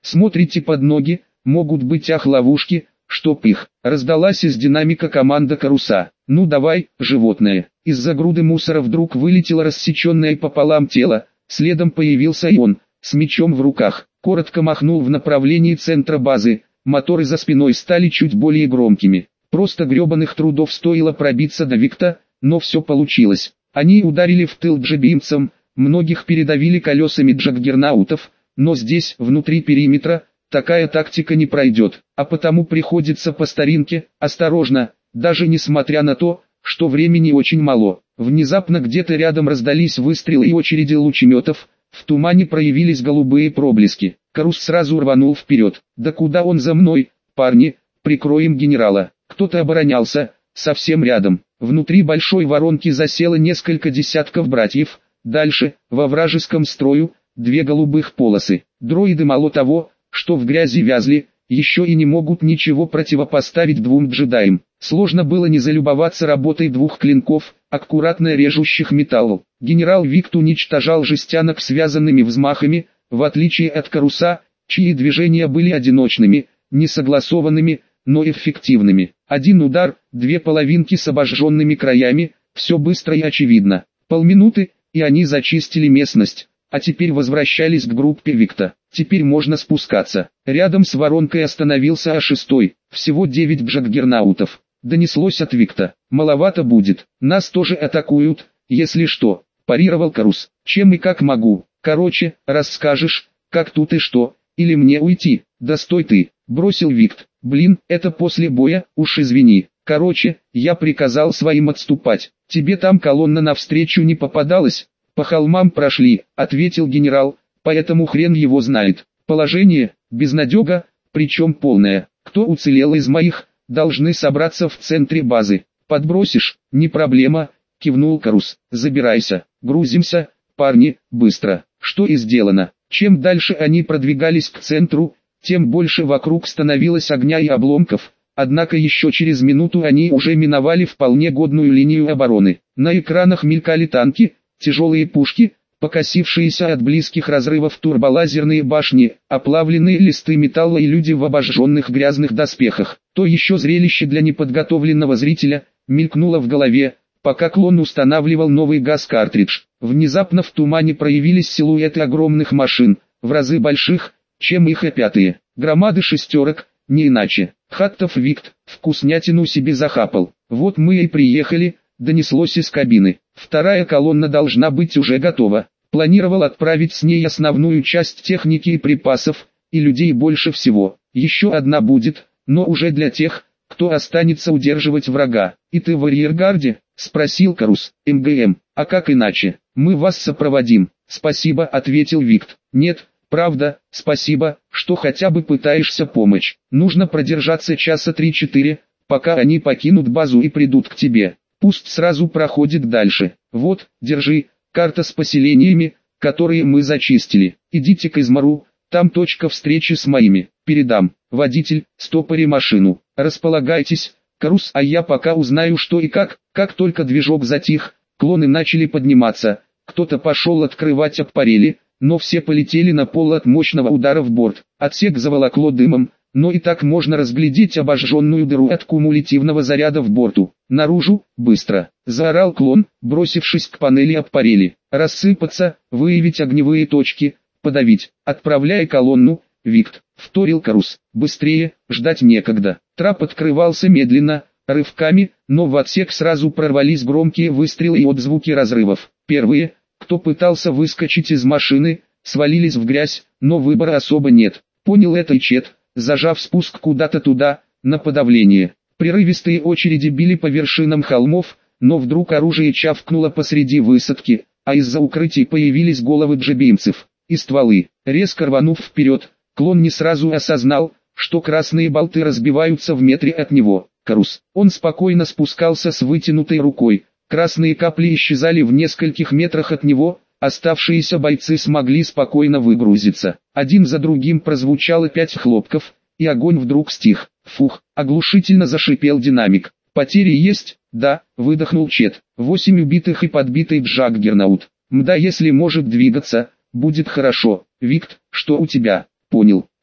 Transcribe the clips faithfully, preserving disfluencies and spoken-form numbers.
Смотрите под ноги, могут быть ах ловушки, чтоб их. Раздалась из динамика команда Каруса. Ну давай, животное. Из-за груды мусора вдруг вылетело рассеченное пополам тело, следом появился и он, с мечом в руках. Коротко махнул в направлении центра базы, моторы за спиной стали чуть более громкими. Просто гребаных трудов стоило пробиться до Викта, но все получилось. Они ударили в тыл джебимцам, многих передавили колесами джаггернаутов, но здесь, внутри периметра, такая тактика не пройдет, а потому приходится по старинке, осторожно, даже несмотря на то, что времени очень мало. Внезапно где-то рядом раздались выстрелы и очереди лучеметов, в тумане проявились голубые проблески. Карус сразу рванул вперед. Да куда он за мной, парни, прикроем генерала. Кто-то оборонялся, совсем рядом. Внутри большой воронки засело несколько десятков братьев. Дальше, во вражеском строю, две голубых полосы. Дроиды мало того, что в грязи вязли, еще и не могут ничего противопоставить двум джедаям. Сложно было не залюбоваться работой двух клинков, аккуратно режущих металл. Генерал Викт уничтожал жестянок связанными взмахами, в отличие от Каруса, чьи движения были одиночными, несогласованными, но эффективными. Один удар, две половинки с обожженными краями, все быстро и очевидно. Полминуты, и они зачистили местность. А теперь возвращались к группе Викта. Теперь можно спускаться. Рядом с воронкой остановился А шесть. Всего девять джаггернаутов. Донеслось от Викта. Маловато будет. Нас тоже атакуют, если что. Парировал Карус. Чем и как могу. Короче, расскажешь, как тут и что. Или мне уйти. Да стой ты. Бросил Викт. Блин, это после боя, уж извини. Короче, я приказал своим отступать. Тебе там колонна навстречу не попадалась? По холмам прошли, ответил генерал, поэтому хрен его знает. Положение, безнадега, причем полное. Кто уцелел из моих, должны собраться в центре базы. Подбросишь, не проблема, кивнул Карус. Забирайся, грузимся, парни, быстро. Что и сделано. Чем дальше они продвигались к центру, тем больше вокруг становилось огня и обломков. Однако еще через минуту они уже миновали вполне годную линию обороны. На экранах мелькали танки, тяжелые пушки, покосившиеся от близких разрывов турболазерные башни, оплавленные листы металла и люди в обожженных грязных доспехах. То еще зрелище для неподготовленного зрителя, мелькнуло в голове, пока клон устанавливал новый газ-картридж. Внезапно в тумане проявились силуэты огромных машин, в разы больших, чем их опятые. Громады шестерок, не иначе. Хаттов Викт, вкуснятину себе захапал. Вот мы и приехали, донеслось из кабины. Вторая колонна должна быть уже готова. Планировал отправить с ней основную часть техники и припасов, и людей больше всего. Еще одна будет, но уже для тех, кто останется удерживать врага. И ты в арьергарде? Спросил Карус. МГМ, а как иначе? Мы вас сопроводим. Спасибо, ответил Викт. Нет, правда, спасибо, что хотя бы пытаешься помочь. Нужно продержаться часа три-четыре, пока они покинут базу и придут к тебе. Пусть сразу проходит дальше. Вот, держи, карта с поселениями, которые мы зачистили. Идите к Измару, там точка встречи с моими. Передам. Водитель, стопори машину. Располагайтесь, Карус, а я пока узнаю что и как. Как только движок затих, клоны начали подниматься. Кто-то пошел открывать аппарели, но все полетели на пол от мощного удара в борт. Отсек заволокло дымом, но и так можно разглядеть обожженную дыру от кумулятивного заряда в борту. Наружу, быстро, заорал клон, бросившись к панели аппарели. Рассыпаться, выявить огневые точки, подавить, отправляя колонну, Викт, вторил Карус. Быстрее, ждать некогда. Трап открывался медленно, рывками, но в отсек сразу прорвались громкие выстрелы и отзвуки разрывов. Первые, кто пытался выскочить из машины, свалились в грязь, но выбора особо нет. Понял это и Чет, зажав спуск куда-то туда, на подавление. Прерывистые очереди били по вершинам холмов, но вдруг оружие чавкнуло посреди высадки, а из-за укрытий появились головы джебимцев и стволы. Резко рванув вперед, клон не сразу осознал, что красные болты разбиваются в метре от него. Карус. Он спокойно спускался с вытянутой рукой. Красные капли исчезали в нескольких метрах от него, оставшиеся бойцы смогли спокойно выгрузиться. Один за другим прозвучало пять хлопков, и огонь вдруг стих. Фух, оглушительно зашипел динамик. Потери есть? Да, выдохнул Чет. Восемь убитых и подбитый джаггернаут. Мда, если может двигаться, будет хорошо. Викт, что у тебя? Понял.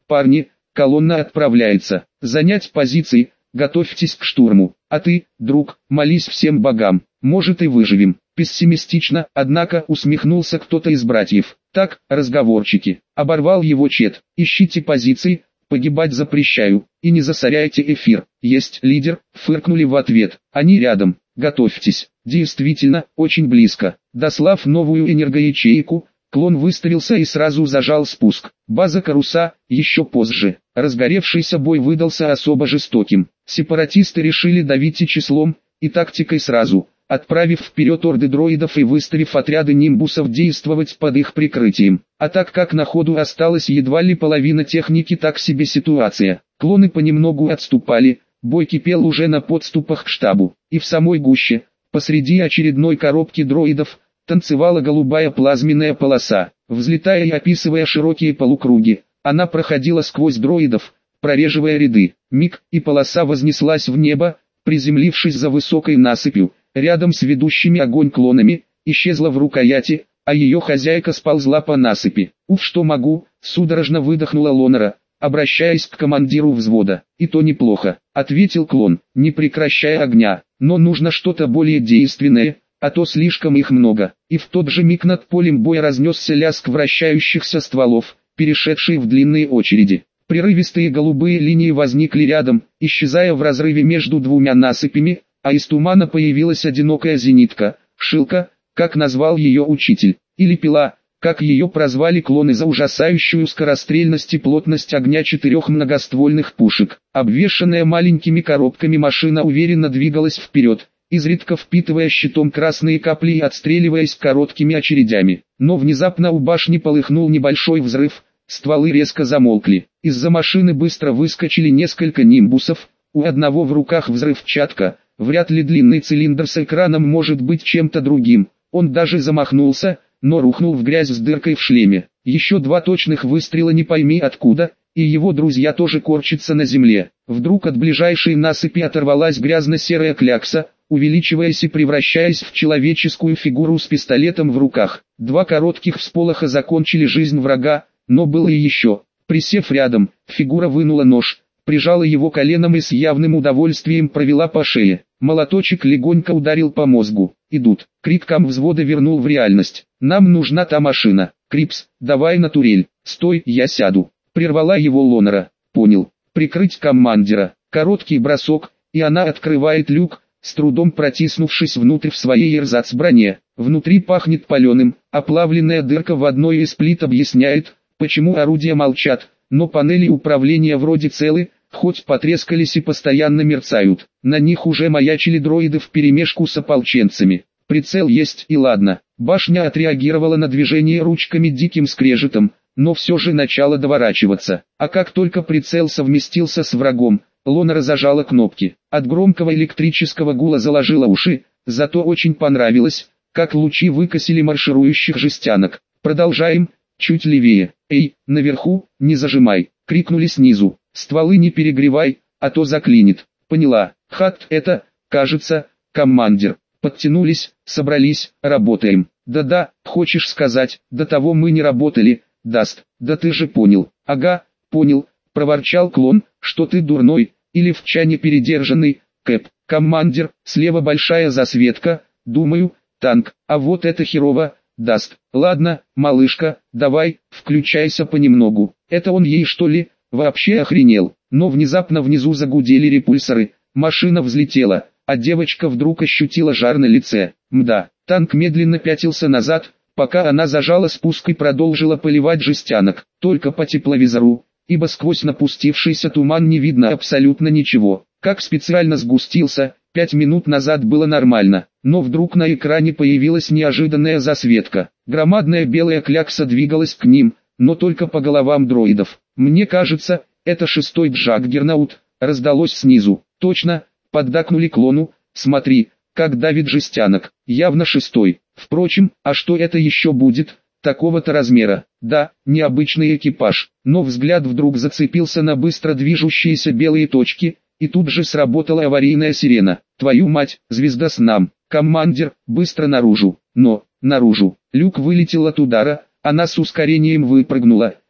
парни, колонна отправляется. Занять позиции, готовьтесь к штурму. А ты, друг, молись всем богам, может и выживем. Пессимистично, однако, усмехнулся кто-то из братьев. Так, разговорчики. Оборвал его Чет. Ищите позиции, погибать запрещаю. И не засоряйте эфир. Есть лидер, фыркнули в ответ. Они рядом. Готовьтесь. Действительно, очень близко. Дослав новую энергоячейку, клон выставился и сразу зажал спуск. База Каруса, еще позже. Разгоревшийся бой выдался особо жестоким. Сепаратисты решили давить и числом, и тактикой сразу, отправив вперед орды дроидов и выставив отряды нимбусов действовать под их прикрытием. А так как на ходу осталась едва ли половина техники, так себе ситуация. Клоны понемногу отступали, бой кипел уже на подступах к штабу. И в самой гуще, посреди очередной коробки дроидов, танцевала голубая плазменная полоса. Взлетая и описывая широкие полукруги, она проходила сквозь дроидов, прореживая ряды. Миг, и полоса вознеслась в небо, приземлившись за высокой насыпью, рядом с ведущими огонь клонами, исчезла в рукояти, а ее хозяйка сползла по насыпи. «Уф, что могу!» — судорожно выдохнула Лонера, обращаясь к командиру взвода. «И то неплохо», — ответил клон, не прекращая огня. «Но нужно что-то более действенное, а то слишком их много». И в тот же миг над полем боя разнесся лязг вращающихся стволов, перешедший в длинные очереди. Прерывистые голубые линии возникли рядом, исчезая в разрыве между двумя насыпями, а из тумана появилась одинокая зенитка, Шилка, как назвал ее учитель, или Пила, как ее прозвали клоны за ужасающую скорострельность и плотность огня четырех многоствольных пушек. Обвешанная маленькими коробками машина уверенно двигалась вперед, изредка впитывая щитом красные капли и отстреливаясь короткими очередями. Но внезапно у башни полыхнул небольшой взрыв, стволы резко замолкли. Из-за машины быстро выскочили несколько нимбусов, у одного в руках взрывчатка. Вряд ли длинный цилиндр с экраном может быть чем-то другим. Он даже замахнулся, но рухнул в грязь с дыркой в шлеме. Еще два точных выстрела не пойми откуда, и его друзья тоже корчатся на земле. Вдруг от ближайшей насыпи оторвалась грязно-серая клякса, увеличиваясь и превращаясь в человеческую фигуру с пистолетом в руках. Два коротких всполоха закончили жизнь врага, но было и еще. Присев рядом, фигура вынула нож, прижала его коленом и с явным удовольствием провела по шее. Молоточек легонько ударил по мозгу. «Идут!» Крик комвзвода вернул в реальность. «Нам нужна та машина. Крипс, давай на турель!» «Стой, я сяду!» Прервала его Лонера. «Понял. Прикрыть командира!» Короткий бросок, и она открывает люк, с трудом протиснувшись внутрь в своей эрзац-броне. Внутри пахнет паленым, оплавленная дырка в одной из плит объясняет, почему орудия молчат, но панели управления вроде целы, хоть потрескались и постоянно мерцают. На них уже маячили дроиды вперемешку с ополченцами. Прицел есть и ладно. Башня отреагировала на движение ручками диким скрежетом, но все же начала доворачиваться. А как только прицел совместился с врагом, Лонера зажала кнопки. От громкого электрического гула заложила уши, зато очень понравилось, как лучи выкосили марширующих жестянок. «Продолжаем, чуть левее. Эй, наверху, не зажимай!» — крикнули снизу. «Стволы не перегревай, а то заклинит». «Поняла. Хат, это, кажется, командир». Подтянулись, собрались, работаем. «Да-да, хочешь сказать, до того мы не работали, Даст, да ты же понял». «Ага, понял», — проворчал клон, «что ты дурной, или в чане передержанный, Кэп». «Командир, слева большая засветка, думаю, танк, а вот это херово, Даст». «Ладно, малышка, давай, включайся понемногу». Это он ей что ли? Вообще охренел. Но внезапно внизу загудели репульсоры, машина взлетела, а девочка вдруг ощутила жар на лице. Мда, танк медленно пятился назад, пока она зажала спуск и продолжила поливать жестянок, только по тепловизору, ибо сквозь напустившийся туман не видно абсолютно ничего. Как специально сгустился, пять минут назад было нормально, но вдруг на экране появилась неожиданная засветка. Громадная белая клякса двигалась к ним, но только по головам дроидов. «Мне кажется, это шестой Джаггернаут», раздалось снизу. «Точно», поддакнули клону, «смотри, как давит жестянок, явно шестой». Впрочем, а что это еще будет, такого-то размера? Да, необычный экипаж, но взгляд вдруг зацепился на быстро движущиеся белые точки, и тут же сработала аварийная сирена. «Твою мать, звезда с нам! Командир, быстро наружу!» Но, наружу, люк вылетел от удара, она с ускорением выпрыгнула,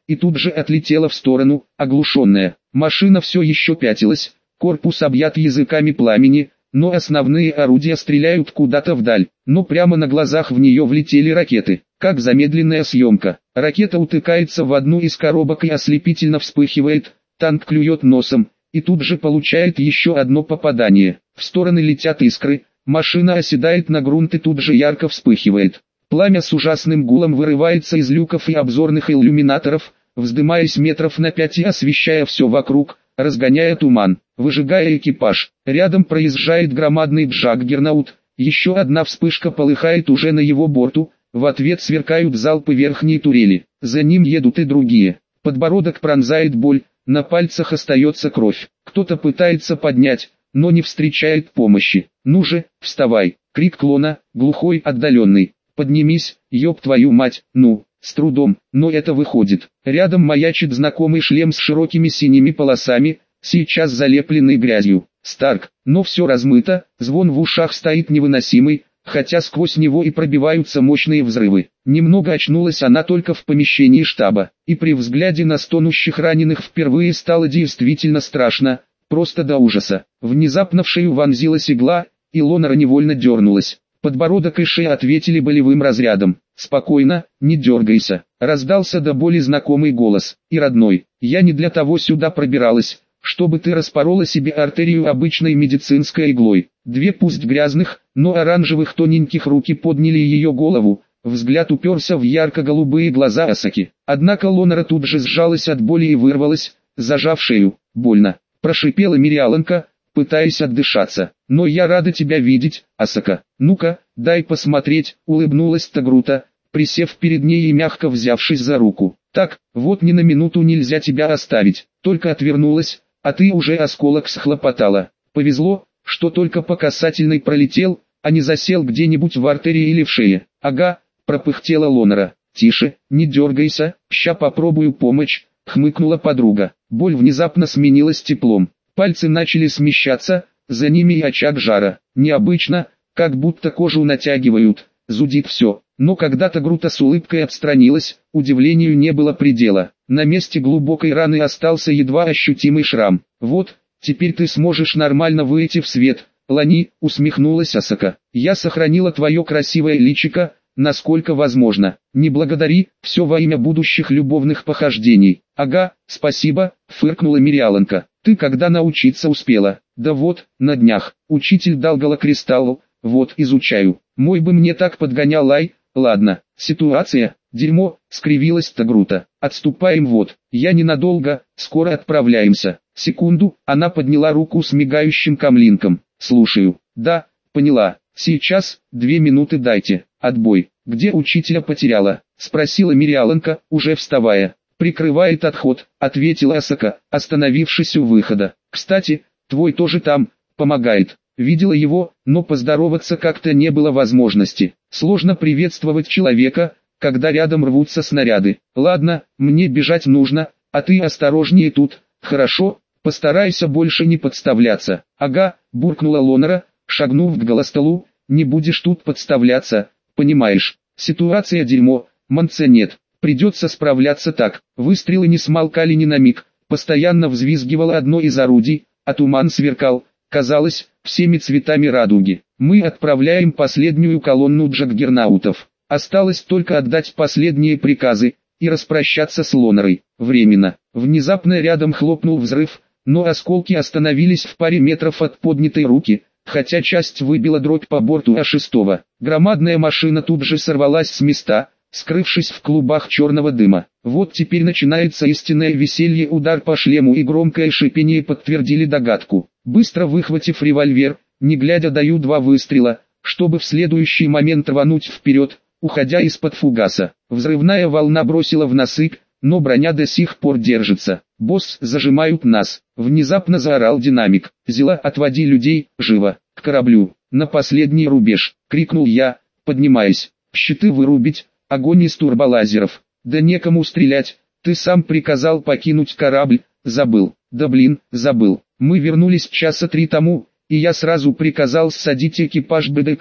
и тут же отлетела в сторону, оглушенная. Машина все еще пятилась, корпус объят языками пламени, но основные орудия стреляют куда-то вдаль, но прямо на глазах в нее влетели ракеты, как замедленная съемка. Ракета утыкается в одну из коробок и ослепительно вспыхивает, танк клюет носом, и тут же получает еще одно попадание. В стороны летят искры, машина оседает на грунт и тут же ярко вспыхивает. Пламя с ужасным гулом вырывается из люков и обзорных иллюминаторов, вздымаясь метров на пять и освещая все вокруг, разгоняя туман, выжигая экипаж. Рядом проезжает громадный джаггернаут, еще одна вспышка полыхает уже на его борту, в ответ сверкают залпы верхней турели, за ним едут и другие. Подбородок пронзает боль, на пальцах остается кровь. Кто-то пытается поднять, но не встречает помощи. «Ну же, вставай!» — крик клона, глухой, отдаленный. «Поднимись, ёб твою мать!» Ну, с трудом, но это выходит. Рядом маячит знакомый шлем с широкими синими полосами, сейчас залепленный грязью. Старк, но все размыто, звон в ушах стоит невыносимый, хотя сквозь него и пробиваются мощные взрывы. Немного очнулась она только в помещении штаба, и при взгляде на стонущих раненых впервые стало действительно страшно, просто до ужаса. Внезапно в шею вонзилась игла, и Лонара невольно дернулась. Подбородок и шея ответили болевым разрядом. «Спокойно, не дергайся», — раздался до боли знакомый голос, и родной. «Я не для того сюда пробиралась, чтобы ты распорола себе артерию обычной медицинской иглой». Две пусть грязных, но оранжевых тоненьких руки подняли ее голову, взгляд уперся в ярко-голубые глаза Асаки. Однако Лонара тут же сжалась от боли и вырвалась, зажав шею. «Больно», — прошипела Мириаланка, пытаясь отдышаться. «Но я рада тебя видеть, Асака. Ну-ка, дай посмотреть», — улыбнулась Тагрута, присев перед ней и мягко взявшись за руку. «Так, вот ни на минуту нельзя тебя оставить». Только отвернулась, а ты уже осколок схлопотала. Повезло, что только по касательной пролетел, а не засел где-нибудь в артерии или в шее. «Ага», — пропыхтела Лонара. «Тише, не дергайся, ща попробую помочь», — хмыкнула подруга. Боль внезапно сменилась теплом. Пальцы начали смещаться, за ними и очаг жара. Необычно, как будто кожу натягивают, зудит все. Но когда Тагрута с улыбкой отстранилась, удивлению не было предела. На месте глубокой раны остался едва ощутимый шрам. «Вот, теперь ты сможешь нормально выйти в свет, Лани», — усмехнулась Асака. «Я сохранила твое красивое личико, насколько возможно. Не благодари, все во имя будущих любовных похождений». «Ага, спасибо», — фыркнула Мириаланка. «Ты когда научиться успела?» «Да вот, на днях. Учитель дал голокристалл, вот изучаю. Мой бы мне так подгонял Ай». «Ладно, ситуация, дерьмо», — скривилась Тагрута. «Отступаем вот, я ненадолго, скоро отправляемся». Секунду, она подняла руку с мигающим камлинком. «Слушаю». «Да, поняла. Сейчас, две минуты дайте. Отбой». «Где учителя потеряла?» — спросила Мириаланка, уже вставая. «Прикрывает отход», — ответила Асака, остановившись у выхода. «Кстати, твой тоже там, помогает». Видела его, но поздороваться как-то не было возможности. Сложно приветствовать человека, когда рядом рвутся снаряды. «Ладно, мне бежать нужно, а ты осторожнее тут, хорошо? Постарайся больше не подставляться». «Ага», — буркнула Лонара, шагнув к голостолу. «Не будешь тут подставляться, понимаешь? Ситуация дерьмо, манца нет, придется справляться так». Выстрелы не смолкали ни на миг, постоянно взвизгивало одно из орудий, а туман сверкал, казалось, всеми цветами радуги. «Мы отправляем последнюю колонну джаггернаутов. Осталось только отдать последние приказы и распрощаться с Лонарой. Временно». Внезапно рядом хлопнул взрыв, но осколки остановились в паре метров от поднятой руки, хотя часть выбила дробь по борту А шесть. Громадная машина тут же сорвалась с места, скрывшись в клубах черного дыма. Вот теперь начинается истинное веселье. Удар по шлему и громкое шипение подтвердили догадку. Быстро выхватив револьвер, не глядя даю два выстрела, чтобы в следующий момент рвануть вперед, уходя из-под фугаса. Взрывная волна бросила в насыпь, но броня до сих пор держится. «Босс, зажимают нас!» Внезапно заорал динамик. «Зила, отводи людей, живо, к кораблю, на последний рубеж!» — крикнул я, поднимаясь. «Щиты вырубить, огонь из турболазеров!» «Да некому стрелять, ты сам приказал покинуть корабль». «Забыл». «Да блин, забыл. Мы вернулись часа три тому, и я сразу приказал ссадить экипаж БДК,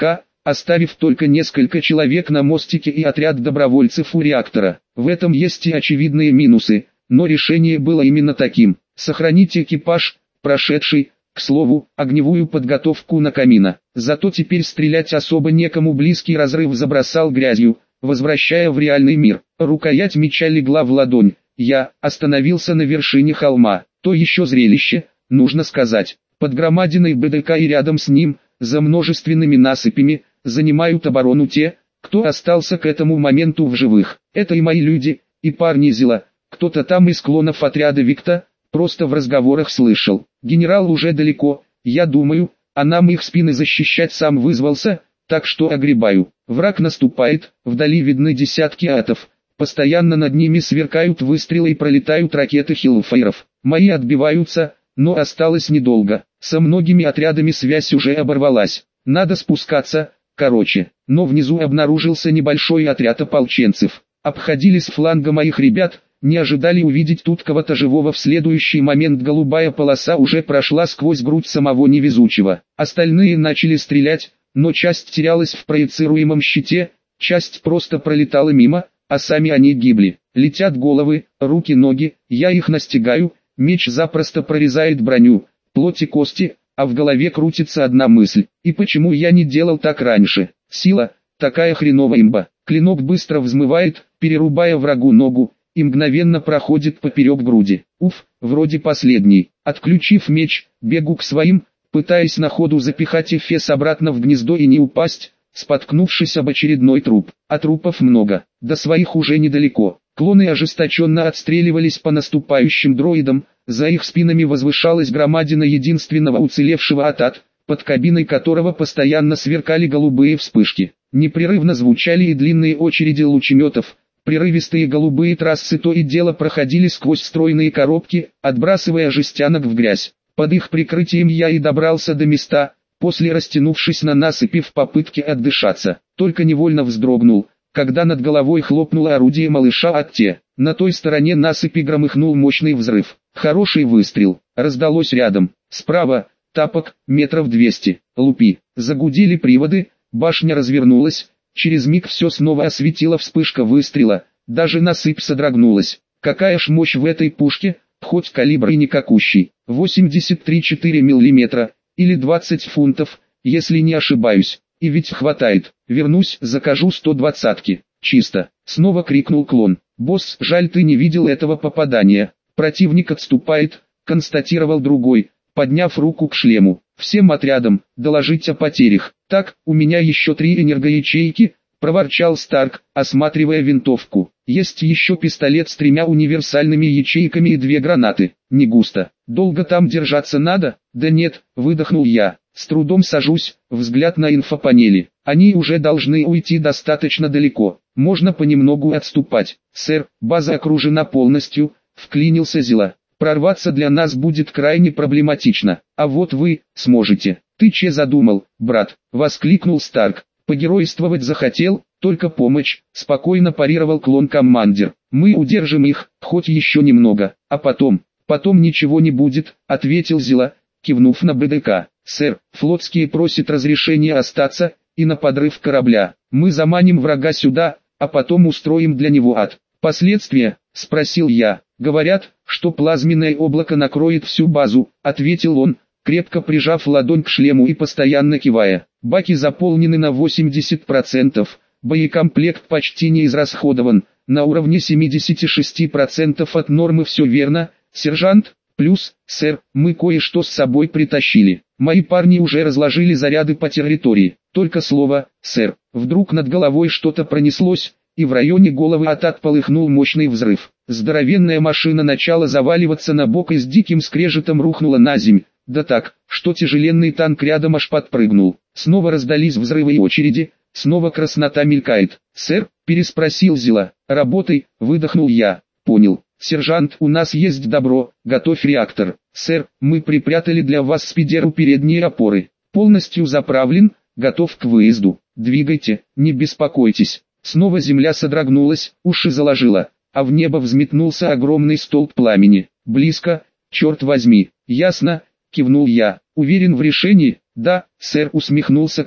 оставив только несколько человек на мостике и отряд добровольцев у реактора. В этом есть и очевидные минусы, но решение было именно таким. Сохранить экипаж, прошедший, к слову, огневую подготовку на камина. Зато теперь стрелять особо некому, близкий разрыв забросал грязью, возвращая в реальный мир. Рукоять меча легла в ладонь. Я остановился на вершине холма. То еще зрелище, нужно сказать. Под громадиной БДК и рядом с ним, за множественными насыпями, занимают оборону те, кто остался к этому моменту в живых. Это и мои люди, и парни Зила. Кто-то там из клонов отряда Викта, просто в разговорах слышал. Генерал уже далеко, я думаю, а нам их спины защищать сам вызвался, так что огребаю. Враг наступает, вдали видны десятки атов. Постоянно над ними сверкают выстрелы и пролетают ракеты хиллфайров. Мои отбиваются, но осталось недолго. Со многими отрядами связь уже оборвалась. Надо спускаться, короче. Но внизу обнаружился небольшой отряд ополченцев. Обходили с фланга моих ребят, не ожидали увидеть тут кого-то живого. В следующий момент голубая полоса уже прошла сквозь грудь самого невезучего. Остальные начали стрелять, но часть терялась в проецируемом щите, часть просто пролетала мимо, а сами они гибли. Летят головы, руки, ноги, я их настигаю, меч запросто прорезает броню, плоть и кости, а в голове крутится одна мысль. И почему я не делал так раньше? Сила, такая хреновая имба. Клинок быстро взмывает, перерубая врагу ногу, и мгновенно проходит поперек груди. Уф, вроде последний. Отключив меч, бегу к своим, пытаясь на ходу запихать Эфес обратно в гнездо и не упасть, споткнувшись об очередной труп. А трупов много, до своих уже недалеко. Клоны ожесточенно отстреливались по наступающим дроидам, за их спинами возвышалась громадина единственного уцелевшего Атат, под кабиной которого постоянно сверкали голубые вспышки. Непрерывно звучали и длинные очереди лучеметов. Прерывистые голубые трассы то и дело проходили сквозь стройные коробки, отбрасывая жестянок в грязь. Под их прикрытием я и добрался до места, после растянувшись на насыпи в попытке отдышаться. Только невольно вздрогнул, когда над головой хлопнуло орудие малыша Атте. На той стороне насыпи громыхнул мощный взрыв. Хороший выстрел, раздалось рядом. Справа, тапок, метров двести. Лупи. Загудели приводы, башня развернулась. Через миг все снова осветила вспышка выстрела, даже насыпь содрогнулась. Какая ж мощь в этой пушке, хоть калибр и никакущий. восемьдесят три целых четыре миллиметра, или двадцать фунтов, если не ошибаюсь. И ведь хватает. Вернусь, закажу сто двадцатки. Чисто. Снова крикнул клон. Босс, жаль, ты не видел этого попадания. Противник отступает, констатировал другой, подняв руку к шлему. Всем отрядам доложить о потерях. Так, у меня еще три энергоячейки, проворчал Старк, осматривая винтовку. Есть еще пистолет с тремя универсальными ячейками и две гранаты. Не густо. Долго там держаться надо? Да нет, выдохнул я. С трудом сажусь, взгляд на инфопанели. Они уже должны уйти достаточно далеко. Можно понемногу отступать. Сэр, база окружена полностью, вклинился Зила. Прорваться для нас будет крайне проблематично, а вот вы сможете. Ты че задумал, брат? Воскликнул Старк. Погеройствовать захотел, только помощь, спокойно парировал клон-командир. Мы удержим их, хоть еще немного, а потом, потом ничего не будет, ответил Зила, кивнув на БДК. Сэр, флотские просят разрешения остаться, и на подрыв корабля. Мы заманим врага сюда, а потом устроим для него ад. Последствия? Спросил я. Говорят, что плазменное облако накроет всю базу, ответил он, крепко прижав ладонь к шлему и постоянно кивая. Баки заполнены на восемьдесят процентов, боекомплект почти не израсходован, на уровне семьдесят шесть процентов от нормы. Все верно, сержант? Плюс, сэр, мы кое-что с собой притащили. Мои парни уже разложили заряды по территории. Только слово, сэр. Вдруг над головой что-то пронеслось, и в районе головы Атат полыхнул мощный взрыв. Здоровенная машина начала заваливаться на бок и с диким скрежетом рухнула на земь. Да так, что тяжеленный танк рядом аж подпрыгнул. Снова раздались взрывы и очереди, снова краснота мелькает. «Сэр?» – переспросил Зила. «Работай», – выдохнул я. «Понял. Сержант, у нас есть добро, готовь реактор». «Сэр, мы припрятали для вас спидеру передние опоры. Полностью заправлен, готов к выезду. Двигайте, не беспокойтесь». Снова земля содрогнулась, уши заложила, а в небо взметнулся огромный столб пламени. «Близко, черт возьми». «Ясно», – кивнул я. «Уверен в решении?» «Да, сэр», – усмехнулся клон.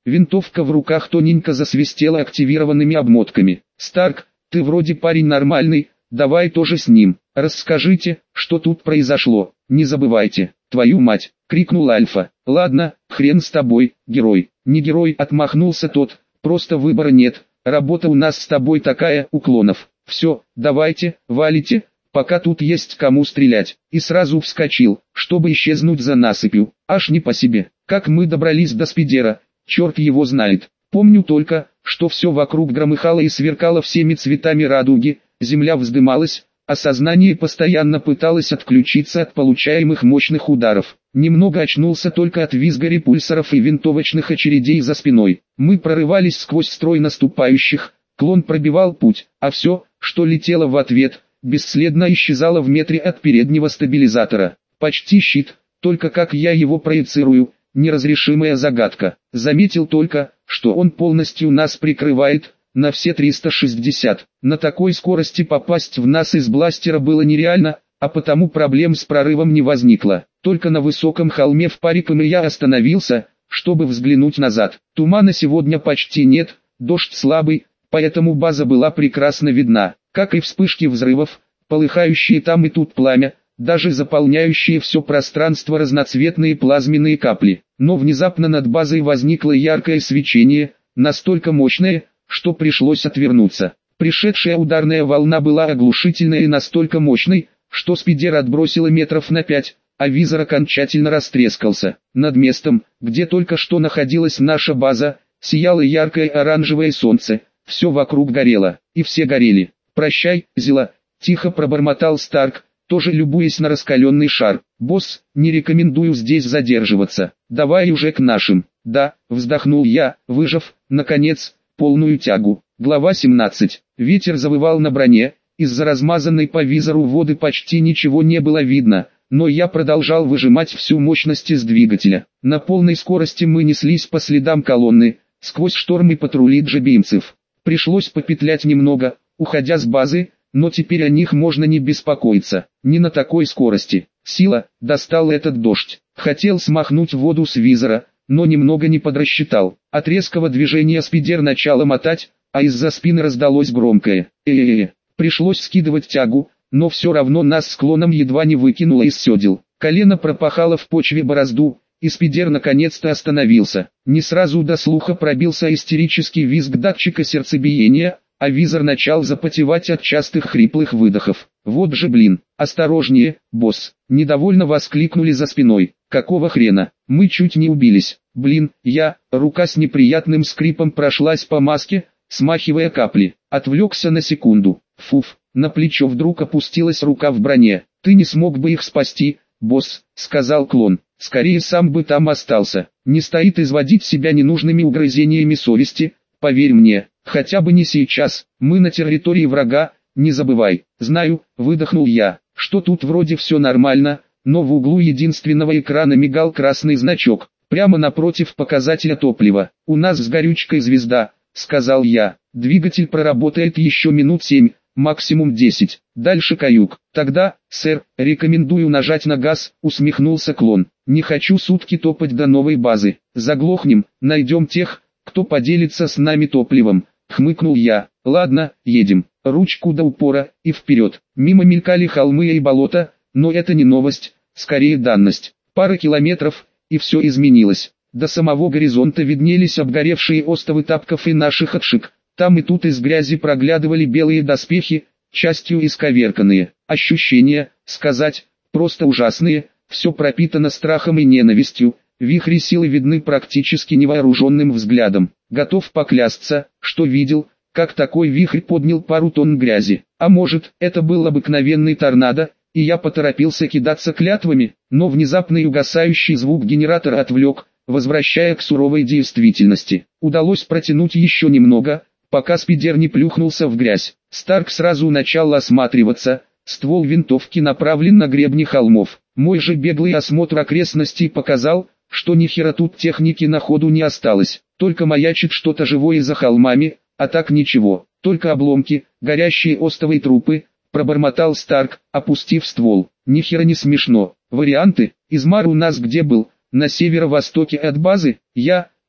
Винтовка в руках тоненько засвистела активированными обмотками. «Старк, ты вроде парень нормальный, давай тоже с ним. Расскажите, что тут произошло. Не забывайте, твою мать!» — крикнул Альфа. «Ладно, хрен с тобой, герой». «Не герой», — отмахнулся тот, — «просто выбора нет. Работа у нас с тобой такая, уклонов. Все, давайте, валите, пока тут есть кому стрелять». И сразу вскочил, чтобы исчезнуть за насыпью. Аж не по себе. Как мы добрались до спидера, черт его знает. Помню только, что все вокруг громыхало и сверкало всеми цветами радуги, земля вздымалась, а сознание постоянно пыталось отключиться от получаемых мощных ударов. Немного очнулся только от визга репульсоров и винтовочных очередей за спиной. Мы прорывались сквозь строй наступающих, клон пробивал путь, а все, что летело в ответ, бесследно исчезало в метре от переднего стабилизатора. Почти щит, только как я его проецирую, неразрешимая загадка. Заметил только, что он полностью нас прикрывает, на все триста шестьдесят. На такой скорости попасть в нас из бластера было нереально, а потому проблем с прорывом не возникло. Только на высоком холме в паре км я остановился, чтобы взглянуть назад. Тумана сегодня почти нет, дождь слабый, поэтому база была прекрасно видна, как и вспышки взрывов, полыхающие там и тут пламя, даже заполняющие все пространство разноцветные плазменные капли. Но внезапно над базой возникло яркое свечение, настолько мощное, что пришлось отвернуться. Пришедшая ударная волна была оглушительной и настолько мощной, что спидер отбросило метров на пять, а визор окончательно растрескался. Над местом, где только что находилась наша база, сияло яркое оранжевое солнце, все вокруг горело, и все горели. «Прощай, Зила», — тихо пробормотал Старк, тоже любуясь на раскаленный шар. «Босс, не рекомендую здесь задерживаться, давай уже к нашим». «Да», — вздохнул я, выжав, наконец, полную тягу. Глава семнадцать. Ветер завывал на броне, из-за размазанной по визору воды почти ничего не было видно, но я продолжал выжимать всю мощность из двигателя. На полной скорости мы неслись по следам колонны, сквозь шторм и патрули джебимцев. Пришлось попетлять немного, уходя с базы, но теперь о них можно не беспокоиться, не на такой скорости. Сила, достал этот дождь. Хотел смахнуть воду с визора, но немного не подрасчитал. От резкого движения спидер начало мотать, а из-за спины раздалось громкое «э-э-э». Пришлось скидывать тягу, но все равно нас склоном едва не выкинуло из седел. Колено пропахало в почве борозду, и спидер наконец-то остановился. Не сразу до слуха пробился истерический визг датчика сердцебиения, а визор начал запотевать от частых хриплых выдохов. «Вот же блин, осторожнее, босс!» Недовольно воскликнули за спиной. «Какого хрена? Мы чуть не убились!» «Блин, я...» Рука с неприятным скрипом прошлась по маске, смахивая капли. Отвлекся на секунду. «Фуф!» На плечо вдруг опустилась рука в броне. «Ты не смог бы их спасти, босс», — сказал клон. «Скорее сам бы там остался. Не стоит изводить себя ненужными угрызениями совести, поверь мне. Хотя бы не сейчас, мы на территории врага, не забывай». «Знаю», — выдохнул я, — «что тут вроде все нормально, но в углу единственного экрана мигал красный значок, прямо напротив показателя топлива. У нас с горючкой звезда», — сказал я. «Двигатель проработает еще минут семь, максимум десять, дальше каюк». «Тогда, сэр, рекомендую нажать на газ», — усмехнулся клон. «Не хочу сутки топать до новой базы. Заглохнем, найдем тех, кто поделится с нами топливом», — хмыкнул я. «Ладно, едем». Ручку до упора, и вперед. Мимо мелькали холмы и болота, но это не новость, скорее данность. Пара километров, и все изменилось. До самого горизонта виднелись обгоревшие остовы тапков и наших отшик. Там и тут из грязи проглядывали белые доспехи, частью исковерканные. Ощущения, сказать, просто ужасные, все пропитано страхом и ненавистью. Вихри силы видны практически невооруженным взглядом. Готов поклясться, что видел, как такой вихрь поднял пару тонн грязи. А может, это был обыкновенный торнадо, и я поторопился кидаться клятвами, но внезапный угасающий звук генератора отвлек, возвращая к суровой действительности. Удалось протянуть еще немного, пока спидер не плюхнулся в грязь. Старк сразу начал осматриваться, ствол винтовки направлен на гребни холмов. Мой же беглый осмотр окрестностей показал, что ни хера тут техники на ходу не осталось, только маячит что-то живое за холмами, а так ничего, только обломки, горящие остовы и трупы, пробормотал Старк, опустив ствол. Ни хера не смешно. Варианты: Измар у нас где был? На северо-востоке от базы. Я,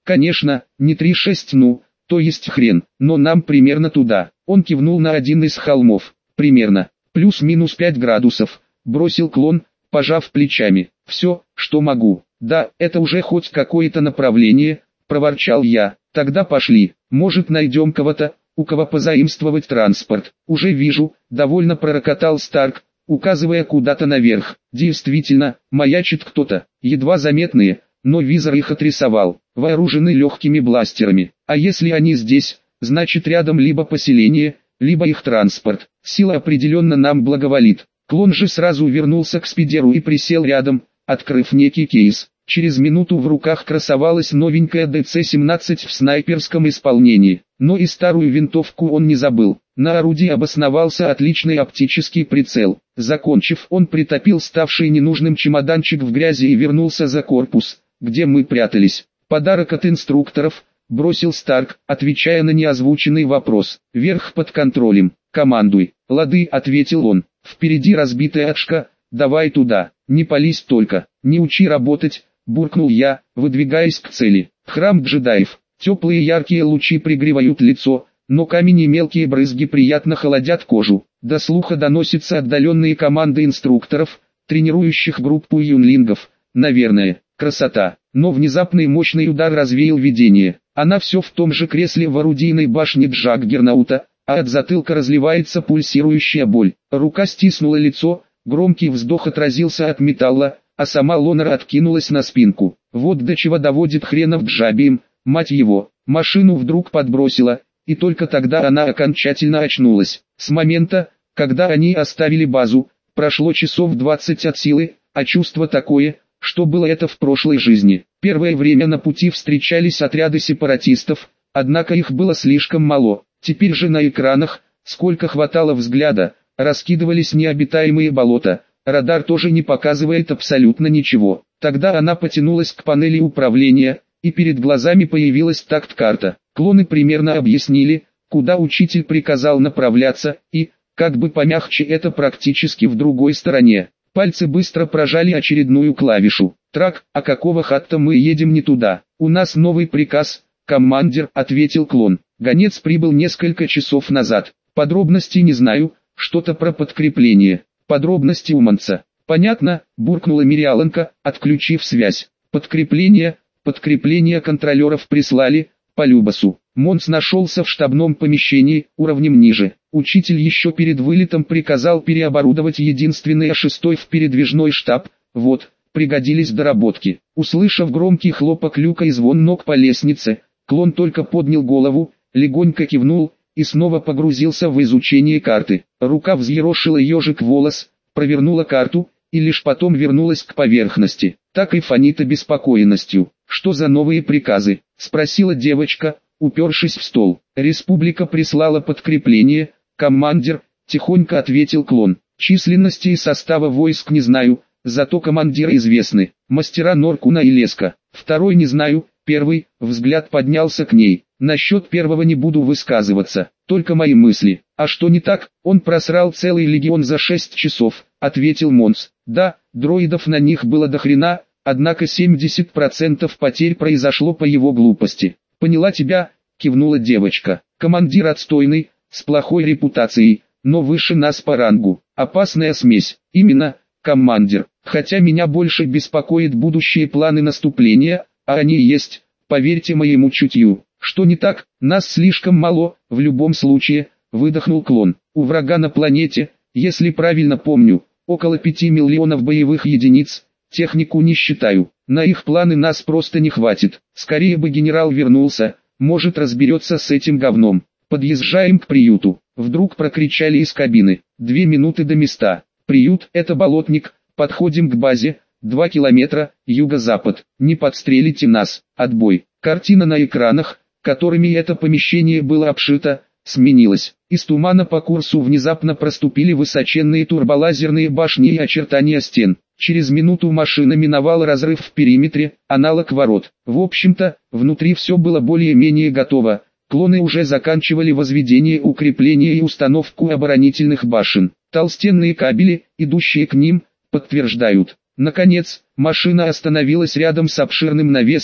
Конечно, не три шесть, ну, то есть хрен, но нам примерно туда. Он кивнул на один из холмов. Примерно, плюс-минус пять градусов, бросил Клон, пожав плечами. Все, что могу. Да, это уже хоть какое-то направление, проворчал я. Тогда пошли, может найдем кого-то, у кого позаимствовать транспорт. Уже вижу, довольно пророкотал Старк, указывая куда-то наверх. Действительно, маячит кто-то, едва заметные, но визор их отрисовал, вооружены легкими бластерами. А если они здесь, значит рядом либо поселение, либо их транспорт. Сила определенно нам благоволит. Клон же сразу вернулся к спидеру и присел рядом, открыв некий кейс. Через минуту в руках красовалась новенькая дэ цэ семнадцать в снайперском исполнении. Но и старую винтовку он не забыл. На орудии обосновался отличный оптический прицел. Закончив, он притопил ставший ненужным чемоданчик в грязи и вернулся за корпус, где мы прятались. Подарок от инструкторов, бросил Старк, отвечая на неозвученный вопрос. Верх под контролем. Командуй. Лады, ответил он. Впереди разбитая отшка, давай туда. Не пались только, не учи работать, буркнул я, выдвигаясь к цели. Храм джедаев. Теплые яркие лучи пригревают лицо, но камень и мелкие брызги приятно холодят кожу. До слуха доносятся отдаленные команды инструкторов, тренирующих группу юнлингов. Наверное, красота. Но внезапный мощный удар развеял видение. Она все в том же кресле в орудийной башне Джаггернаута, а от затылка разливается пульсирующая боль. Рука стиснула лицо, громкий вздох отразился от металла, а сама Лонера откинулась на спинку. Вот до чего доводит хренов Джабием, мать его. Машину вдруг подбросила, и только тогда она окончательно очнулась. С момента, когда они оставили базу, прошло часов двадцать от силы, а чувство такое, что было это в прошлой жизни. Первое время на пути встречались отряды сепаратистов, однако их было слишком мало. Теперь же на экранах, сколько хватало взгляда, раскидывались необитаемые болота. Радар тоже не показывает абсолютно ничего. Тогда она потянулась к панели управления, и перед глазами появилась такт-карта. Клоны примерно объяснили, куда учитель приказал направляться, и, как бы помягче, это практически в другой стороне. Пальцы быстро прожали очередную клавишу. «Трак, а какого хатта мы едем не туда? У нас новый приказ, командир», — ответил Клон. «Гонец прибыл несколько часов назад. Подробностей не знаю, что-то про подкрепление. Подробности у Манца». «Понятно», — буркнула Мириаленко, отключив связь. «Подкрепление, подкрепление контролеров прислали, по Любасу». Монс нашелся в штабном помещении, уровнем ниже. Учитель еще перед вылетом приказал переоборудовать единственный А шесть в передвижной штаб. Вот, пригодились доработки. Услышав громкий хлопок люка и звон ног по лестнице, Клон только поднял голову, легонько кивнул и снова погрузился в изучение карты. Рука взъерошила ежик волос, провернула карту и лишь потом вернулась к поверхности. Так и фонит обеспокоенностью. «Что за новые приказы?» — спросила девочка, упершись в стол. «Республика прислала подкрепление, командир», — тихонько ответил Клон. «Численности и состава войск не знаю, зато командиры известны. Мастера Норкуна и Леска. Второй не знаю, первый», — взгляд поднялся к ней. «Насчет первого не буду высказываться, только мои мысли». «А что не так? Он просрал целый легион за шесть часов», — ответил Монс. «Да, дроидов на них было до хрена, однако семьдесят процентов потерь произошло по его глупости». «Поняла тебя», — кивнула девочка. «Командир отстойный, с плохой репутацией, но выше нас по рангу. Опасная смесь». «Именно, командир. Хотя меня больше беспокоит будущие планы наступления, а они есть, поверьте моему чутью». «Что не так? Нас слишком мало, в любом случае», — выдохнул Клон. «У врага на планете, если правильно помню, около пяти миллионов боевых единиц, технику не считаю. На их планы нас просто не хватит. Скорее бы генерал вернулся, может разберется с этим говном». «Подъезжаем к приюту», — вдруг прокричали из кабины. «Две минуты до места. Приют — это болотник, подходим к базе, два километра, юго-запад. Не подстрелите нас, отбой». Картина на экранах, которыми это помещение было обшито, сменилась. Из тумана по курсу внезапно проступили высоченные турболазерные башни и очертания стен. Через минуту машина миновала разрыв в периметре, аналог ворот. В общем-то, внутри все было более-менее готово. Клоны уже заканчивали возведение укрепления и установку оборонительных башен. Толстенные кабели, идущие к ним, подтверждают. Наконец, машина остановилась рядом с обширным навесом,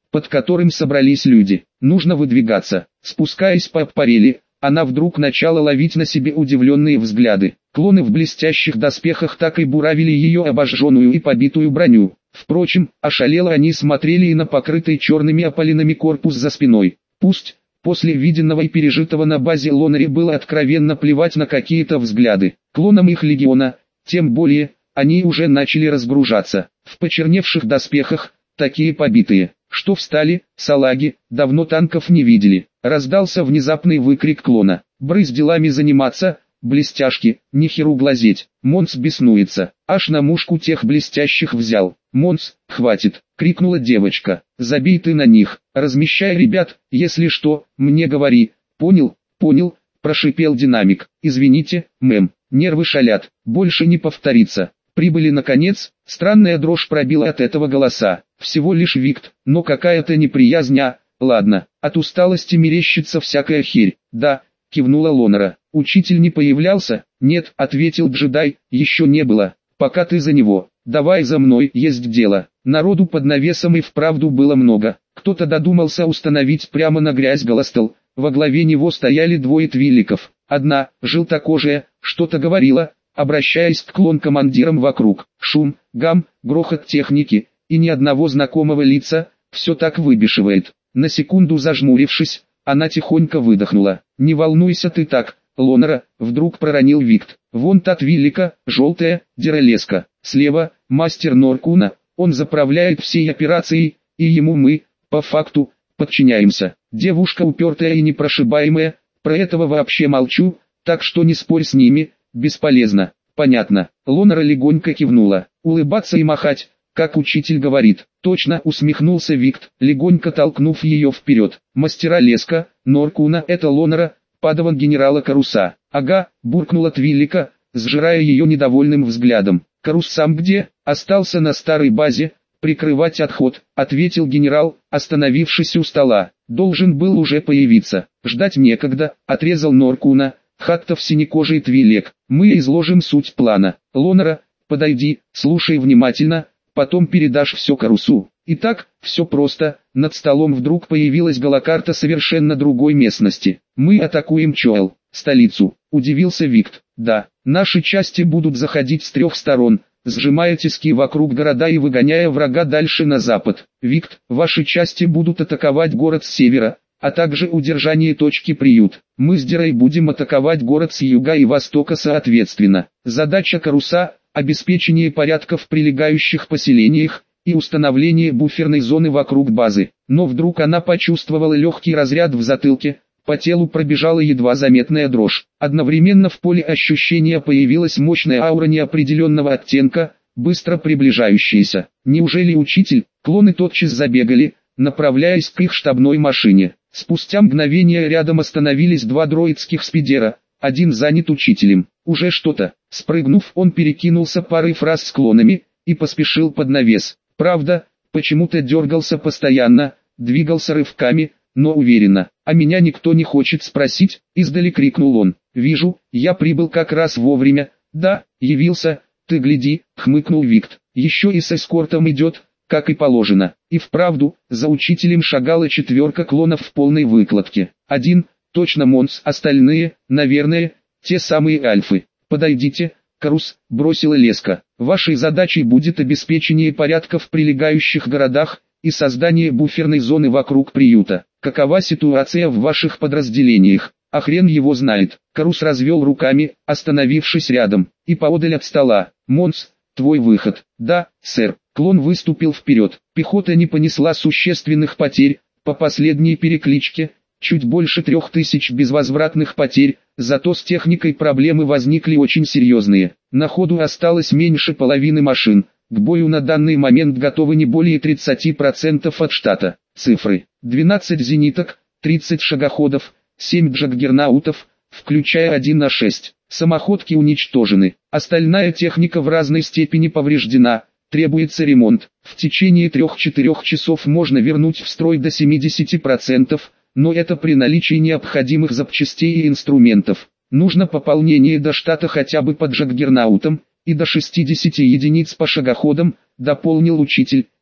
под которым собрались люди. Нужно выдвигаться. Спускаясь по аппарели, она вдруг начала ловить на себе удивленные взгляды. Клоны в блестящих доспехах так и буравили ее обожженную и побитую броню. Впрочем, ошалело они смотрели и на покрытый черными опалинами корпус за спиной. Пусть, после виденного и пережитого на базе Лонари было откровенно плевать на какие-то взгляды. Клонам их легиона, тем более, они уже начали разгружаться. В почерневших доспехах, такие побитые, что встали, салаги, давно танков не видели. Раздался внезапный выкрик клона. «Брысь делами заниматься, блестяшки, нехеру глазеть». Монс беснуется, аж на мушку тех блестящих взял. «Монс, хватит!» — крикнула девочка. «Забей ты на них, размещай ребят, если что, мне говори». «Понял, понял», — прошипел динамик. «Извините, мэм, нервы шалят, больше не повторится». Прибыли наконец, странная дрожь пробила от этого голоса. Всего лишь Викт, но какая-то неприязнь, а... Ладно, от усталости мерещится всякая херь. «Да», — кивнула Лонара. «Учитель не появлялся?» «Нет», — ответил джедай, — «еще не было. Пока ты за него. Давай за мной, есть дело». Народу под навесом и вправду было много. Кто-то додумался установить прямо на грязь голостол. Во главе него стояли двое твиликов. Одна, желтокожая, что-то говорила, обращаясь к клон-командирам вокруг. Шум, гам, грохот техники, и ни одного знакомого лица, все так выбешивает. На секунду зажмурившись, она тихонько выдохнула. «Не волнуйся ты так, Лонара», — вдруг проронил Викт. «Вон та твилика, желтая, диролеска. Слева, мастер Норкуна, он заправляет всей операцией, и ему мы, по факту, подчиняемся. Девушка упертая и непрошибаемая, про этого вообще молчу, так что не спорь с ними, бесполезно». «Понятно». Лонара легонько кивнула. «Улыбаться и махать, как учитель говорит». «Точно», — усмехнулся Викт, легонько толкнув ее вперед. «Мастера Леска, Норкуна — это Лонара, падаван генерала Каруса». «Ага», — буркнула Твилика, сжирая ее недовольным взглядом. «Карус сам где?» «Остался на старой базе, прикрывать отход», — ответил генерал, остановившись у стола. «Должен был уже появиться». «Ждать некогда», — отрезал Норкуна. «Хаттов синекожий Твилек, мы изложим суть плана. Лонара, подойди, слушай внимательно, потом передашь все Карусу». Итак, все просто. Над столом вдруг появилась голокарта совершенно другой местности. «Мы атакуем Чоэл, столицу», — удивился Викт. «Да, наши части будут заходить с трех сторон, сжимая тиски вокруг города и выгоняя врага дальше на запад. Викт, ваши части будут атаковать город с севера, а также удержание точки приют. Мы с Дирой будем атаковать город с юга и востока соответственно. Задача Каруса – обеспечение порядка в прилегающих поселениях и установление буферной зоны вокруг базы». Но вдруг она почувствовала легкий разряд в затылке, по телу пробежала едва заметная дрожь. Одновременно в поле ощущения появилась мощная аура неопределенного оттенка, быстро приближающаяся. Неужели учитель? Клоны тотчас забегали, направляясь к их штабной машине. Спустя мгновение рядом остановились два дроидских спидера, один занят учителем. Уже что-то. Спрыгнув, он перекинулся парой фраз с клонами и поспешил под навес. Правда, почему-то дергался постоянно, двигался рывками, но уверенно. «А меня никто не хочет спросить?» — издали крикнул он. «Вижу, я прибыл как раз вовремя». «Да, явился, ты гляди», — хмыкнул Викт. «Еще и с эскортом идет, как и положено». И вправду, за учителем шагала четверка клонов в полной выкладке. Один, точно Монс, остальные, наверное, те самые альфы. «Подойдите, Карус», — бросила Леска. «Вашей задачей будет обеспечение порядка в прилегающих городах и создание буферной зоны вокруг приюта. Какова ситуация в ваших подразделениях?» «А хрен его знает». Карус развел руками, остановившись рядом, и поодаль от стола. «Монс, твой выход». «Да, сэр». Клон выступил вперед. Пехота не понесла существенных потерь, по последней перекличке, чуть больше трех тысяч безвозвратных потерь, зато с техникой проблемы возникли очень серьезные. На ходу осталось меньше половины машин, к бою на данный момент готовы не более тридцати процентов от штата. Цифры: двенадцать зениток, тридцать шагоходов, семь джаггернаутов, включая один на шесть. Самоходки уничтожены, остальная техника в разной степени повреждена. Требуется ремонт. В течение трех-четырех часов можно вернуть в строй до семидесяти процентов, но это при наличии необходимых запчастей и инструментов. Нужно пополнение до штата хотя бы по джаггернаутам, и до шестидесяти единиц по шагоходам, дополнил учитель.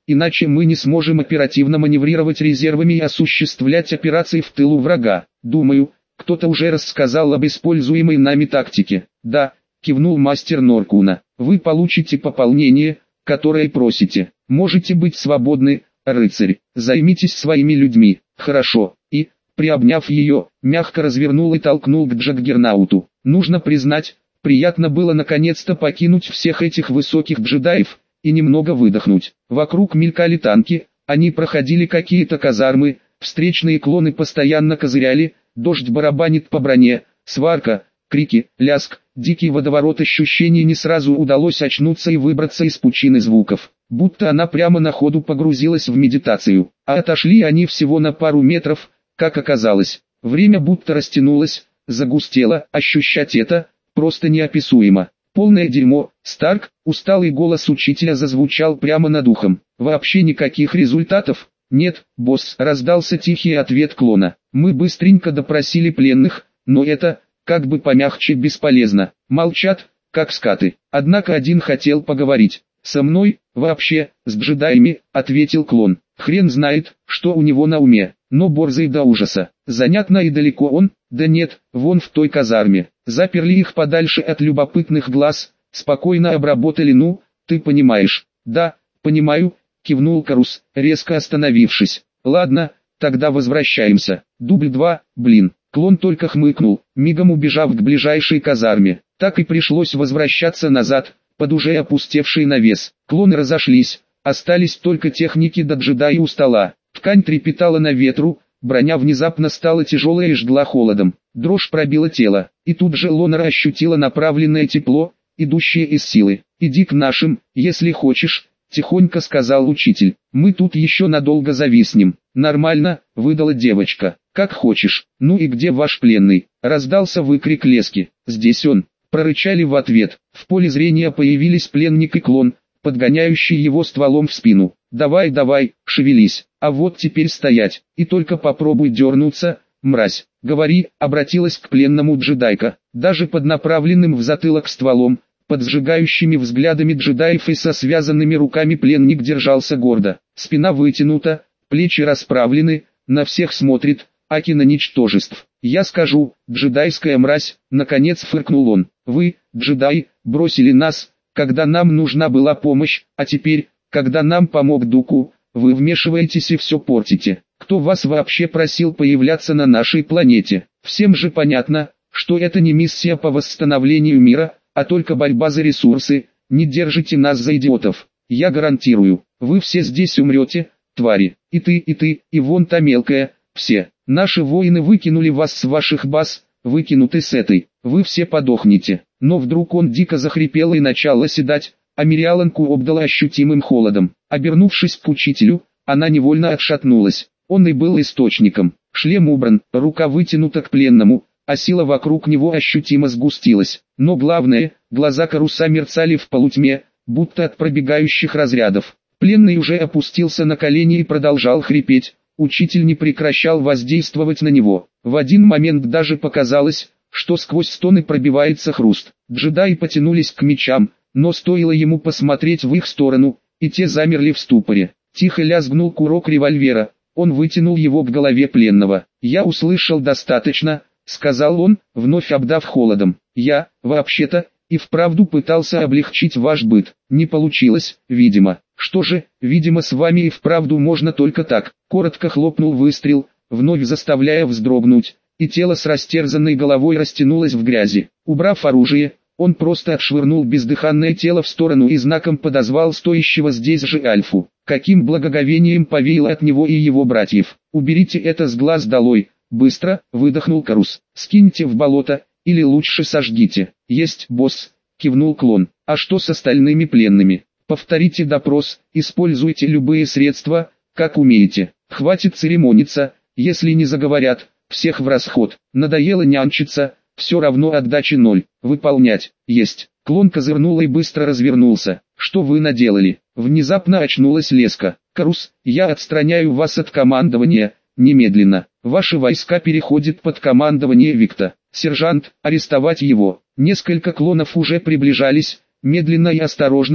иначе мы не сможем оперативно маневрировать резервами и осуществлять операции в тылу врага. Думаю, кто-то уже рассказал об используемой нами тактике. Да, кивнул мастер Норкуна. Вы получите пополнение, которое просите. Можете быть свободны, рыцарь. Займитесь своими людьми. Хорошо. И, приобняв ее, мягко развернул и толкнул к Джаггернауту. Нужно признать, приятно было наконец-то покинуть всех этих высоких джедаев и немного выдохнуть. Вокруг мелькали танки, они проходили какие-то казармы, встречные клоны постоянно козыряли, дождь барабанит по броне, сварка, крики, ляск, дикий водоворот ощущений. Не сразу удалось очнуться и выбраться из пучины звуков, будто она прямо на ходу погрузилась в медитацию. А отошли они всего на пару метров, как оказалось. Время будто растянулось, загустело, ощущать это просто неописуемо. Полное дерьмо. Старк, усталый голос учителя зазвучал прямо над ухом. Вообще никаких результатов? Нет, босс, раздался тихий ответ клона. Мы быстренько допросили пленных, но это, как бы помягче, бесполезно. Молчат, как скаты. Однако один хотел поговорить. Со мной, вообще, с джедаями, ответил клон. Хрен знает, что у него на уме, но борзый до ужаса. Занятно и далеко он? Да нет, вон в той казарме. Заперли их подальше от любопытных глаз, спокойно обработали. Ну, ты понимаешь. Да, понимаю, кивнул Карус, резко остановившись. Ладно, тогда возвращаемся. Дубль два, блин. Клон только хмыкнул, мигом убежав к ближайшей казарме. Так и пришлось возвращаться назад, под уже опустевший навес. Клоны разошлись, остались только техники да джедаи у стола. Ткань трепетала на ветру, броня внезапно стала тяжелой и жгла холодом. Дрожь пробила тело, и тут же Лонара ощутила направленное тепло, идущее из силы. «Иди к нашим, если хочешь», — тихонько сказал учитель. «Мы тут еще надолго зависнем». «Нормально», — выдала девочка. «Как хочешь». «Ну и где ваш пленный?» — раздался выкрик Лески. «Здесь он», — прорычали в ответ. В поле зрения появились пленник и клон, подгоняющий его стволом в спину. «Давай, давай, шевелись, а вот теперь стоять, и только попробуй дернуться, мразь». «Говори», — обратилась к пленному джедайка. Даже под направленным в затылок стволом, под сжигающими взглядами джедаев и со связанными руками пленник держался гордо. Спина вытянута, плечи расправлены, на всех смотрит, аки на ничтожеств. «Я скажу, джедайская мразь», — наконец фыркнул он. «Вы, джедаи, бросили нас, когда нам нужна была помощь, а теперь, когда нам помог Дуку, вы вмешиваетесь и все портите. Кто вас вообще просил появляться на нашей планете? Всем же понятно, что это не миссия по восстановлению мира, а только борьба за ресурсы. Не держите нас за идиотов. Я гарантирую, вы все здесь умрете, твари. И ты, и ты, и вон та мелкая, все. Наши воины выкинули вас с ваших баз, выкинуты с этой. Вы все подохнете». Но вдруг он дико захрипел и начал оседать, а Мириаланку обдала ощутимым холодом. Обернувшись к учителю, она невольно отшатнулась. Он и был источником. Шлем убран, рука вытянута к пленному, а сила вокруг него ощутимо сгустилась. Но главное, глаза Каруса мерцали в полутьме, будто от пробегающих разрядов. Пленный уже опустился на колени и продолжал хрипеть. Учитель не прекращал воздействовать на него. В один момент даже показалось, что сквозь стоны пробивается хруст. Джедаи потянулись к мечам, но стоило ему посмотреть в их сторону, и те замерли в ступоре. Тихо лязгнул курок револьвера, он вытянул его к голове пленного. «Я услышал достаточно», — сказал он, вновь обдав холодом. «Я, вообще-то, и вправду пытался облегчить ваш быт. Не получилось, видимо. Что же, видимо, с вами и вправду можно только так». Коротко хлопнул выстрел, вновь заставляя вздрогнуть, и тело с растерзанной головой растянулось в грязи. Убрав оружие, он просто отшвырнул бездыханное тело в сторону и знаком подозвал стоящего здесь же Альфу. Каким благоговением повеяло от него и его братьев. «Уберите это с глаз долой, быстро», — выдохнул Карус. «Скиньте в болото, или лучше сожгите». «Есть, босс», — кивнул клон. «А что с остальными пленными? Повторите допрос, используйте любые средства, как умеете. Хватит церемониться, если не заговорят, всех в расход. Надоело нянчиться, все равно отдачи ноль. Выполнять». «Есть». Клон козырнул и быстро развернулся. «Что вы наделали?» Внезапно очнулась Леска. «Карус, я отстраняю вас от командования, немедленно. Ваши войска переходят под командование Викта. Сержант, арестовать его». Несколько клонов уже приближались, медленно и осторожно,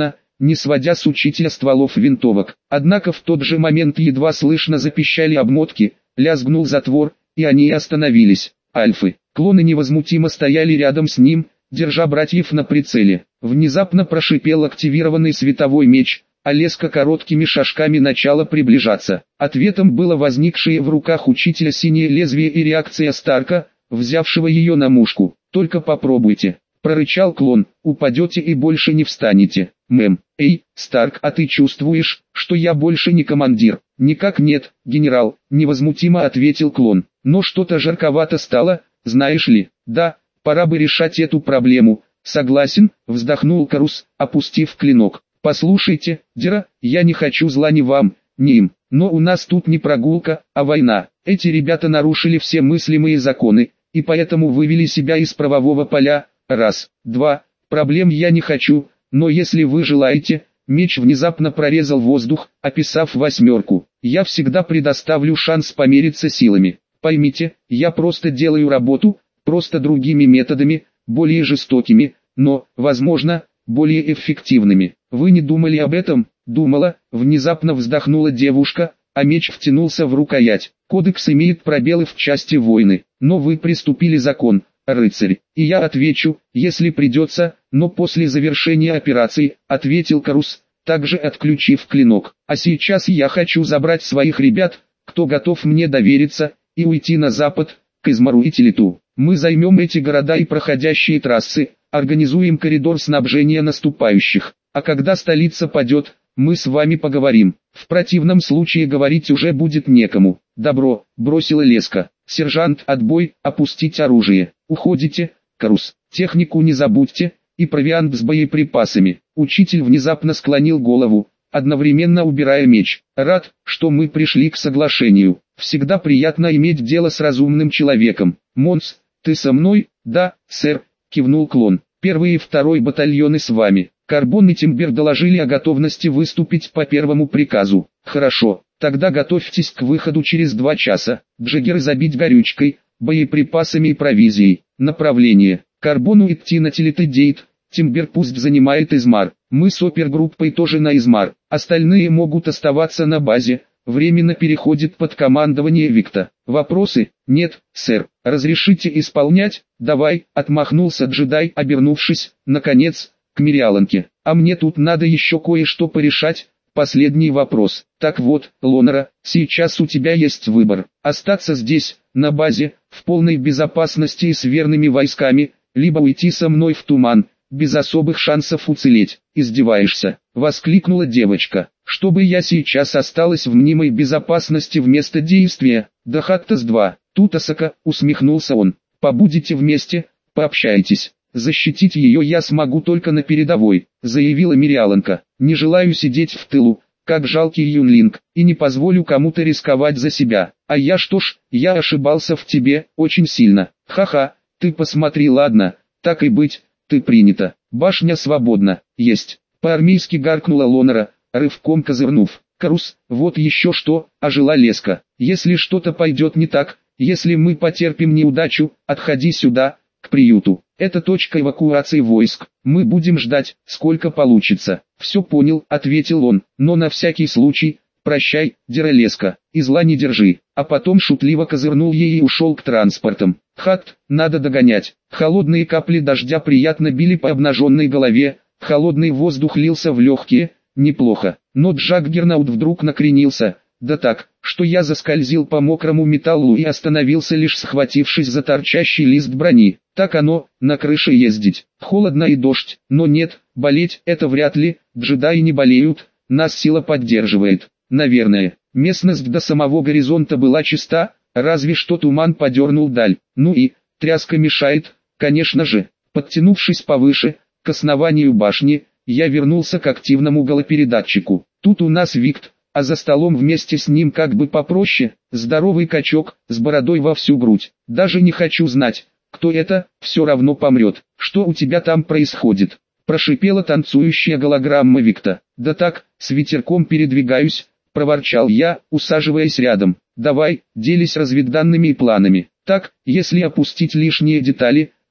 не сводя с учителя стволов винтовок. Однако в тот же момент едва слышно запищали обмотки, лязгнул затвор, и они остановились. Альфы, клоны невозмутимо стояли рядом с ним, держа братьев на прицеле. Внезапно прошипел активированный световой меч, а Леска короткими шажками начала приближаться. Ответом было возникшее в руках учителя синее лезвие и реакция Старка, взявшего ее на мушку. «Только попробуйте», — прорычал клон, — «упадете и больше не встанете». «Мэм, эй, Старк, а ты чувствуешь, что я больше не командир?» «Никак нет, генерал», — невозмутимо ответил клон. «Но что-то жарковато стало, знаешь ли». «Да, пора бы решать эту проблему». «Согласен», — вздохнул Карус, опустив клинок. «Послушайте, Дира, я не хочу зла ни вам, ни им, но у нас тут не прогулка, а война. Эти ребята нарушили все мыслимые законы, и поэтому вывели себя из правового поля. Раз, два, проблем я не хочу, но если вы желаете...» Меч внезапно прорезал воздух, описав восьмерку. «Я всегда предоставлю шанс помериться силами. Поймите, я просто делаю работу, просто другими методами, более жестокими, но, возможно, более эффективными. Вы не думали об этом?» «Думала», — внезапно вздохнула девушка, а меч втянулся в рукоять. «Кодекс имеет пробелы в части войны, но вы приступили закон, рыцарь, и я отвечу, если придется, но после завершения операции», — ответил Карус, также отключив клинок. «А сейчас я хочу забрать своих ребят, кто готов мне довериться, и уйти на запад, к Измару и Телету. Мы займем эти города и проходящие трассы, организуем коридор снабжения наступающих, а когда столица падет, мы с вами поговорим. В противном случае говорить уже будет некому». «Добро», — бросила Леска. «Сержант, отбой, опустить оружие. Уходите, Карус, технику не забудьте, и провиант с боеприпасами». Учитель внезапно склонил голову, одновременно убирая меч. «Рад, что мы пришли к соглашению. Всегда приятно иметь дело с разумным человеком. Монс, ты со мной?» «Да, сэр», — кивнул клон. «Первый и второй батальоны с вами». Карбон и Тимбер доложили о готовности выступить по первому приказу. «Хорошо, тогда готовьтесь к выходу через два часа. Джиггеры забить горючкой, боеприпасами и провизией. Направление. Карбону идти на Телетедейт, Тимбер пусть занимает Измар. Мы с опергруппой тоже на Измар. Остальные могут оставаться на базе. Временно переходит под командование Викта. Вопросы? Нет, сэр. Разрешите исполнять? Давай, отмахнулся джедай, обернувшись, наконец, к Мириаланке. А мне тут надо еще кое-что порешать. Последний вопрос. Так вот, Лонера, сейчас у тебя есть выбор. Остаться здесь, на базе, в полной безопасности и с верными войсками, либо уйти со мной в туман, без особых шансов уцелеть. «Издеваешься?» — воскликнула девочка. «Чтобы я сейчас осталась в мнимой безопасности вместо действия? Да Хаттас два, Тутасака», — усмехнулся он. «Побудете вместе, пообщайтесь. Защитить ее я смогу только на передовой», — заявила Мириаланка. «Не желаю сидеть в тылу, как жалкий юнлинг, и не позволю кому-то рисковать за себя. А я что ж, я ошибался в тебе, очень сильно. Ха-ха, ты посмотри, ладно, так и быть, ты принята. Башня свободна, есть». По-армейски гаркнула Лонера, рывком козырнув. «Карус, вот еще что», — ожила Леска. «Если что-то пойдет не так, если мы потерпим неудачу, отходи сюда, к приюту. Это точка эвакуации войск. Мы будем ждать, сколько получится». «Все понял», — ответил он, — «но на всякий случай, прощай, Диралеска, и зла не держи». А потом шутливо козырнул ей и ушел к транспортам. «Хат, надо догонять». Холодные капли дождя приятно били по обнаженной голове, холодный воздух лился в легкие. Неплохо, но Джаггернаут вдруг накренился, да так, что я заскользил по мокрому металлу и остановился, лишь схватившись за торчащий лист брони. Так оно, на крыше ездить. Холодно и дождь, но нет, болеть это вряд ли, джедаи не болеют, нас сила поддерживает. Наверное, местность до самого горизонта была чиста, разве что туман подернул даль. Ну и, тряска мешает, конечно же. Подтянувшись повыше, к основанию башни, я вернулся к активному голопередатчику. Тут у нас Викт, а за столом вместе с ним как бы попроще, здоровый качок, с бородой во всю грудь. Даже не хочу знать, кто это, все равно помрет. «Что у тебя там происходит?» — прошипела танцующая голограмма Викта. «Да так, с ветерком передвигаюсь», — проворчал я, усаживаясь рядом. «Давай, делись разведданными и планами. Так, если опустить лишние детали,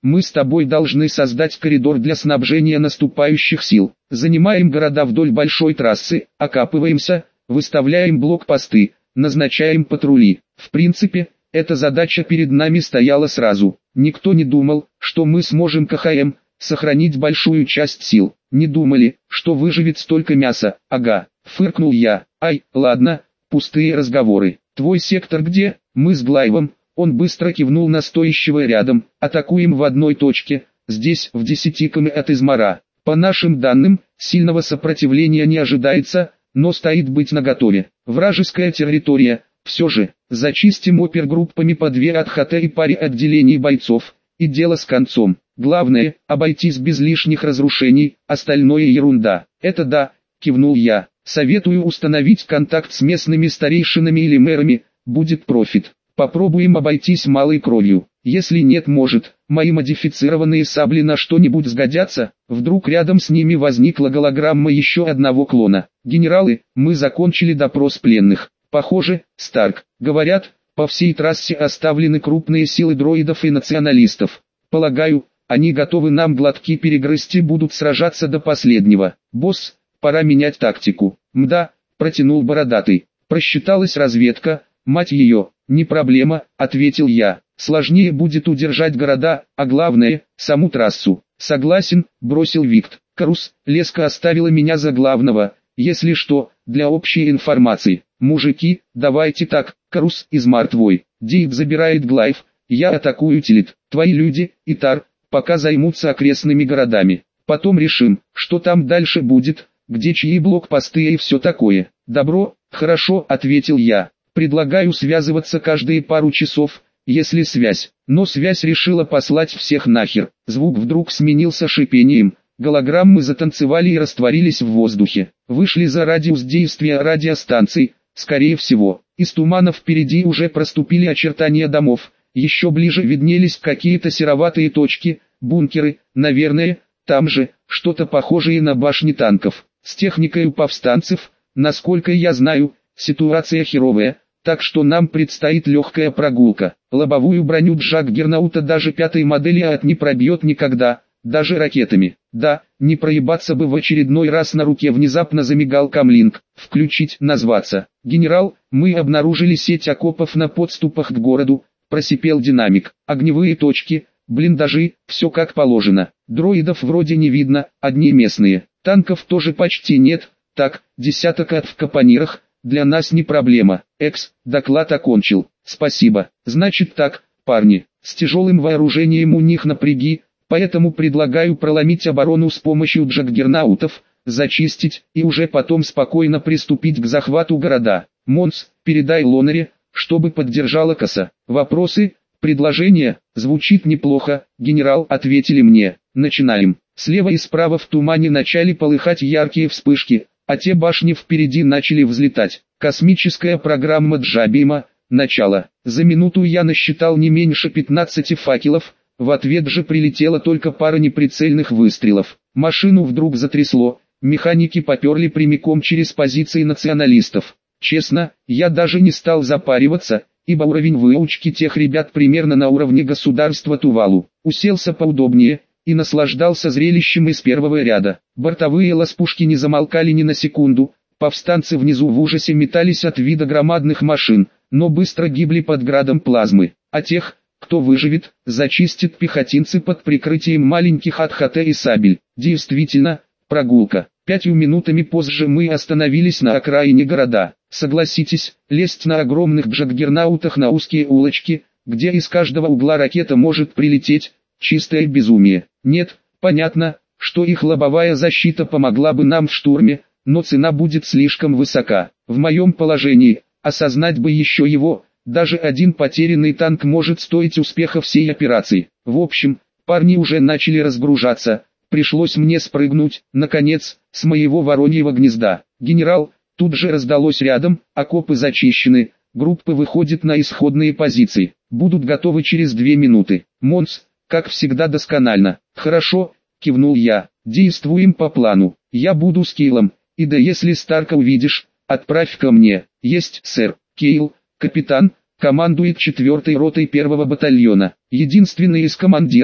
мы с тобой должны создать коридор для снабжения наступающих сил. Занимаем города вдоль большой трассы, окапываемся, выставляем блокпосты, назначаем патрули. В принципе, эта задача перед нами стояла сразу. Никто не думал, что мы сможем КХМ сохранить большую часть сил. Не думали, что выживет столько мяса. Ага, фыркнул я. Ай, ладно, пустые разговоры. Твой сектор где? Мы с Глаевым. Он быстро кивнул на стоящего рядом. Атакуем в одной точке, здесь в десяти км от Измара. По нашим данным, сильного сопротивления не ожидается, но стоит быть наготове. Вражеская территория. Все же, зачистим опергруппами по две от ХТ и паре отделений бойцов, и дело с концом. Главное, обойтись без лишних разрушений, остальное ерунда. Это да, кивнул я. Советую установить контакт с местными старейшинами или мэрами, будет профит. Попробуем обойтись малой кровью. Если нет, может, мои модифицированные сабли на что-нибудь сгодятся. Вдруг рядом с ними возникла голограмма еще одного клона. Генералы, мы закончили допрос пленных. Похоже, Старк, говорят, по всей трассе оставлены крупные силы дроидов и националистов. Полагаю, они готовы нам глотки перегрызть и будут сражаться до последнего. Босс, пора менять тактику. Мда, протянул бородатый. Просчиталась разведка, мать ее. Не проблема, ответил я. Сложнее будет удержать города, а главное, саму трассу. Согласен, бросил Викт. Карус, леска оставила меня за главного. Если что, для общей информации. Мужики, давайте так, Карус, Измар твой. Дейв забирает Глайв, я атакую Тилит. Твои люди, Итар, пока займутся окрестными городами. Потом решим, что там дальше будет, где чьи блокпосты и все такое. Добро, хорошо, ответил я. Предлагаю связываться каждые пару часов, если связь. Но связь решила послать всех нахер. Звук вдруг сменился шипением. Голограммы затанцевали и растворились в воздухе. Вышли за радиус действия радиостанций. Скорее всего, из тумана впереди уже проступили очертания домов. Еще ближе виднелись какие-то сероватые точки, бункеры, наверное, там же, что-то похожее на башни танков. С техникой у повстанцев, насколько я знаю, ситуация херовая, так что нам предстоит легкая прогулка. Лобовую броню Джаггернаута даже пятой модели ААТ не пробьет никогда, даже ракетами. Да, не проебаться бы в очередной раз. На руке внезапно замигал камлинг. Включить, назваться. Генерал, мы обнаружили сеть окопов на подступах к городу, просипел динамик. Огневые точки, блиндажи, все как положено. Дроидов вроде не видно, одни местные. Танков тоже почти нет. Так, десяток от в капонирах, для нас не проблема. Экс, доклад окончил. Спасибо. Значит так, парни, с тяжелым вооружением у них напряги, поэтому предлагаю проломить оборону с помощью джаггернаутов, зачистить и уже потом спокойно приступить к захвату города. Монс, передай Лонере, чтобы поддержала коса. Вопросы, предложения, звучит неплохо, генерал, ответили мне. Начинаем. Слева и справа в тумане начали полыхать яркие вспышки, а те башни впереди начали взлетать. Космическая программа Джабима, начало. За минуту я насчитал не меньше пятнадцати факелов, в ответ же прилетела только пара неприцельных выстрелов. Машину вдруг затрясло, механики поперли прямиком через позиции националистов. Честно, я даже не стал запариваться, ибо уровень выучки тех ребят примерно на уровне государства Тувалу. Уселся поудобнее и наслаждался зрелищем из первого ряда. Бортовые ласпушки не замолкали ни на секунду, повстанцы внизу в ужасе метались от вида громадных машин, но быстро гибли под градом плазмы. А тех, кто выживет, зачистит пехотинцы под прикрытием маленьких АТХТ и сабель. Действительно, прогулка. Пятью минутами позже мы остановились на окраине города. Согласитесь, лезть на огромных джаггернаутах на узкие улочки, где из каждого угла ракета может прилететь, чистое безумие. Нет, понятно, что их лобовая защита помогла бы нам в штурме, но цена будет слишком высока. В моем положении, осознать бы еще его, даже один потерянный танк может стоить успеха всей операции. В общем, парни уже начали разгружаться, пришлось мне спрыгнуть, наконец, с моего вороньего гнезда. Генерал, тут же раздалось рядом, окопы зачищены, группы выходят на исходные позиции, будут готовы через две минуты. Монс, как всегда досконально. Хорошо, кивнул я, действуем по плану, я буду с Кейлом, и да если Старка увидишь, отправь ко мне. Есть, сэр. Кейл, капитан, командует четвертой ротой первого батальона, единственный из командиров,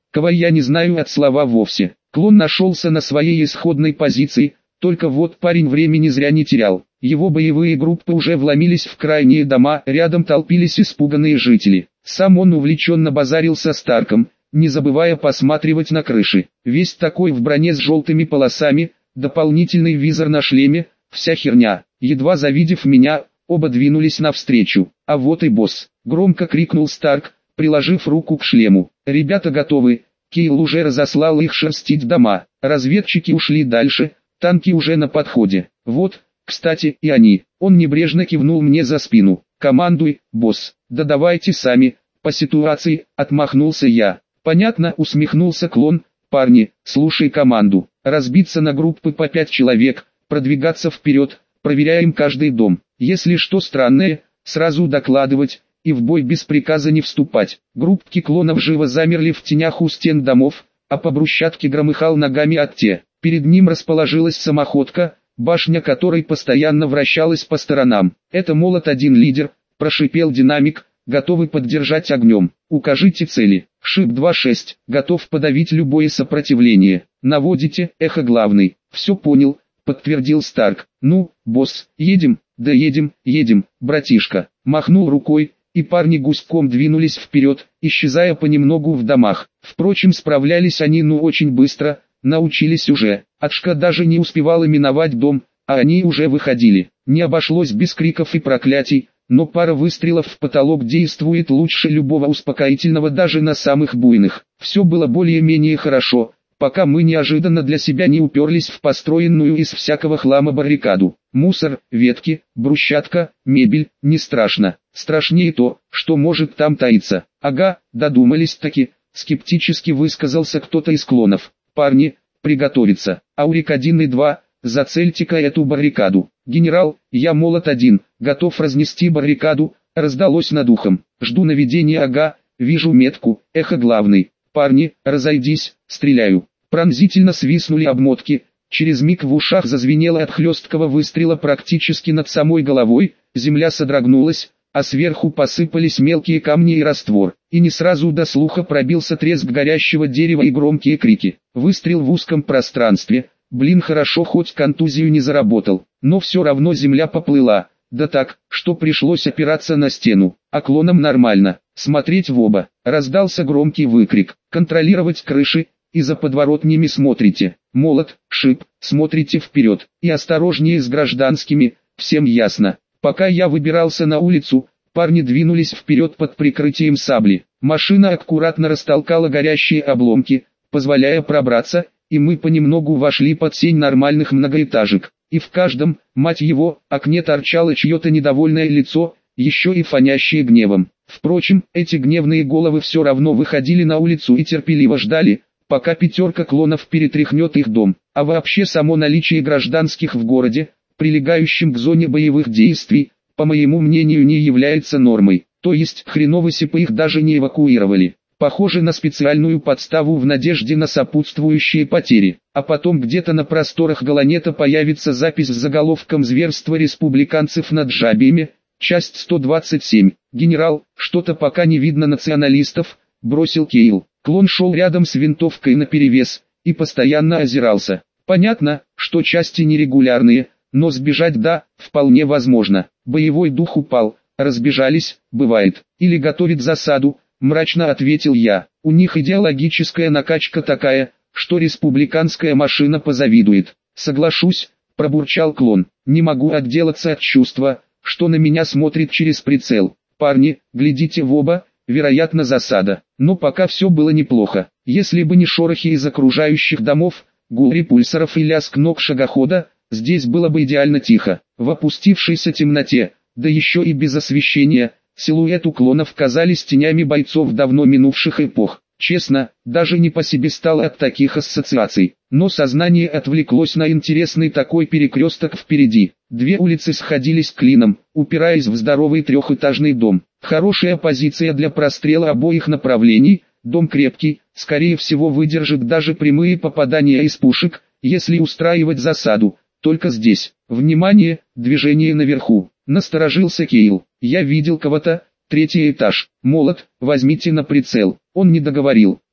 кого я не знаю от слова вовсе. Клон нашелся на своей исходной позиции, только вот парень времени зря не терял. Его боевые группы уже вломились в крайние дома, рядом толпились испуганные жители. Сам он увлеченно базарил со Старком, не забывая посматривать на крыши. Весь такой в броне с желтыми полосами, дополнительный визор на шлеме, вся херня. Едва завидев меня, оба двинулись навстречу. А вот и босс, громко крикнул Старк, приложив руку к шлему. Ребята готовы, Кейл уже разослал их шерстить дома. Разведчики ушли дальше, танки уже на подходе. Вот, кстати, и они. Он небрежно кивнул мне за спину. Командуй, босс. Да давайте сами, по ситуации, отмахнулся я. Понятно, усмехнулся клон. Парни, слушай команду. Разбиться на группы по пять человек, продвигаться вперед, проверяем каждый дом. Если что странное, сразу докладывать, и в бой без приказа не вступать. Группки клонов живо замерли в тенях у стен домов, а по брусчатке громыхал ногами Атте. Перед ним расположилась самоходка, башня которой постоянно вращалась по сторонам. «Это молот один лидер», – прошипел динамик, готовый поддержать огнем. «Укажите цели». «Шип два шесть, готов подавить любое сопротивление». «Наводите», – эхо главный. «Все понял», – подтвердил Старк. «Ну, босс, едем?» «Да едем, едем, братишка». Махнул рукой, и парни гуськом двинулись вперед, исчезая понемногу в домах. Впрочем, справлялись они ну очень быстро, научились уже. Атшка даже не успевала миновать дом, а они уже выходили. Не обошлось без криков и проклятий, но пара выстрелов в потолок действует лучше любого успокоительного даже на самых буйных. Все было более-менее хорошо, пока мы неожиданно для себя не уперлись в построенную из всякого хлама баррикаду. Мусор, ветки, брусчатка, мебель, не страшно. Страшнее то, что может там таиться. Ага, додумались-таки, скептически высказался кто-то из клонов. Парни, приготовиться. Аурик один и два, зацельте-ка эту баррикаду. Генерал, я молот один, готов разнести баррикаду, раздалось над ухом. Жду наведения, ага, вижу метку, эхо главный. Парни, разойдись, стреляю. Пронзительно свистнули обмотки, через миг в ушах зазвенело от хлесткого выстрела практически над самой головой, земля содрогнулась, а сверху посыпались мелкие камни и раствор, и не сразу до слуха пробился треск горящего дерева и громкие крики. Выстрел в узком пространстве, блин, хорошо хоть контузию не заработал, но все равно земля поплыла, да так, что пришлось опираться на стену, а клонам нормально, смотреть в оба. Раздался громкий выкрик, контролировать крыши, и за подворотнями смотрите, молот, шип, смотрите вперед, и осторожнее с гражданскими, всем ясно. Пока я выбирался на улицу, парни двинулись вперед под прикрытием сабли. Машина аккуратно растолкала горящие обломки, позволяя пробраться, и мы понемногу вошли под сень нормальных многоэтажек. И в каждом, мать его, окне торчало чье-то недовольное лицо, еще и фонящее гневом. Впрочем, эти гневные головы все равно выходили на улицу и терпеливо ждали, пока пятерка клонов перетряхнет их дом. А вообще само наличие гражданских в городе, прилегающим к зоне боевых действий, по моему мнению не является нормой, то есть хреновосипы их даже не эвакуировали. Похоже на специальную подставу в надежде на сопутствующие потери, а потом где-то на просторах Галанета появится запись с заголовком «Зверство республиканцев над жабиями», часть сто двадцать семь. «Генерал, что-то пока не видно националистов», — бросил Кейл. Клон шел рядом с винтовкой наперевес, и постоянно озирался. Понятно, что части нерегулярные, но сбежать да, вполне возможно. Боевой дух упал, разбежались, бывает. Или готовит засаду, мрачно ответил я. У них идеологическая накачка такая, что республиканская машина позавидует. Соглашусь, пробурчал клон. Не могу отделаться от чувства, что на меня смотрит через прицел. Парни, глядите в оба, вероятно засада. Но пока все было неплохо. Если бы не шорохи из окружающих домов, гул репульсоров и лязг ног шагохода, здесь было бы идеально тихо. В опустившейся темноте, да еще и без освещения, силуэты клонов казались тенями бойцов давно минувших эпох. Честно, даже не по себе стало от таких ассоциаций. Но сознание отвлеклось на интересный такой перекресток впереди. Две улицы сходились клином, упираясь в здоровый трехэтажный дом. Хорошая позиция для прострела обоих направлений. Дом крепкий, скорее всего выдержит даже прямые попадания из пушек, если устраивать засаду. Только здесь. Внимание, движение наверху. Насторожился Кейл. Я видел кого-то. Третий этаж. Молот, возьмите на прицел. Он не договорил.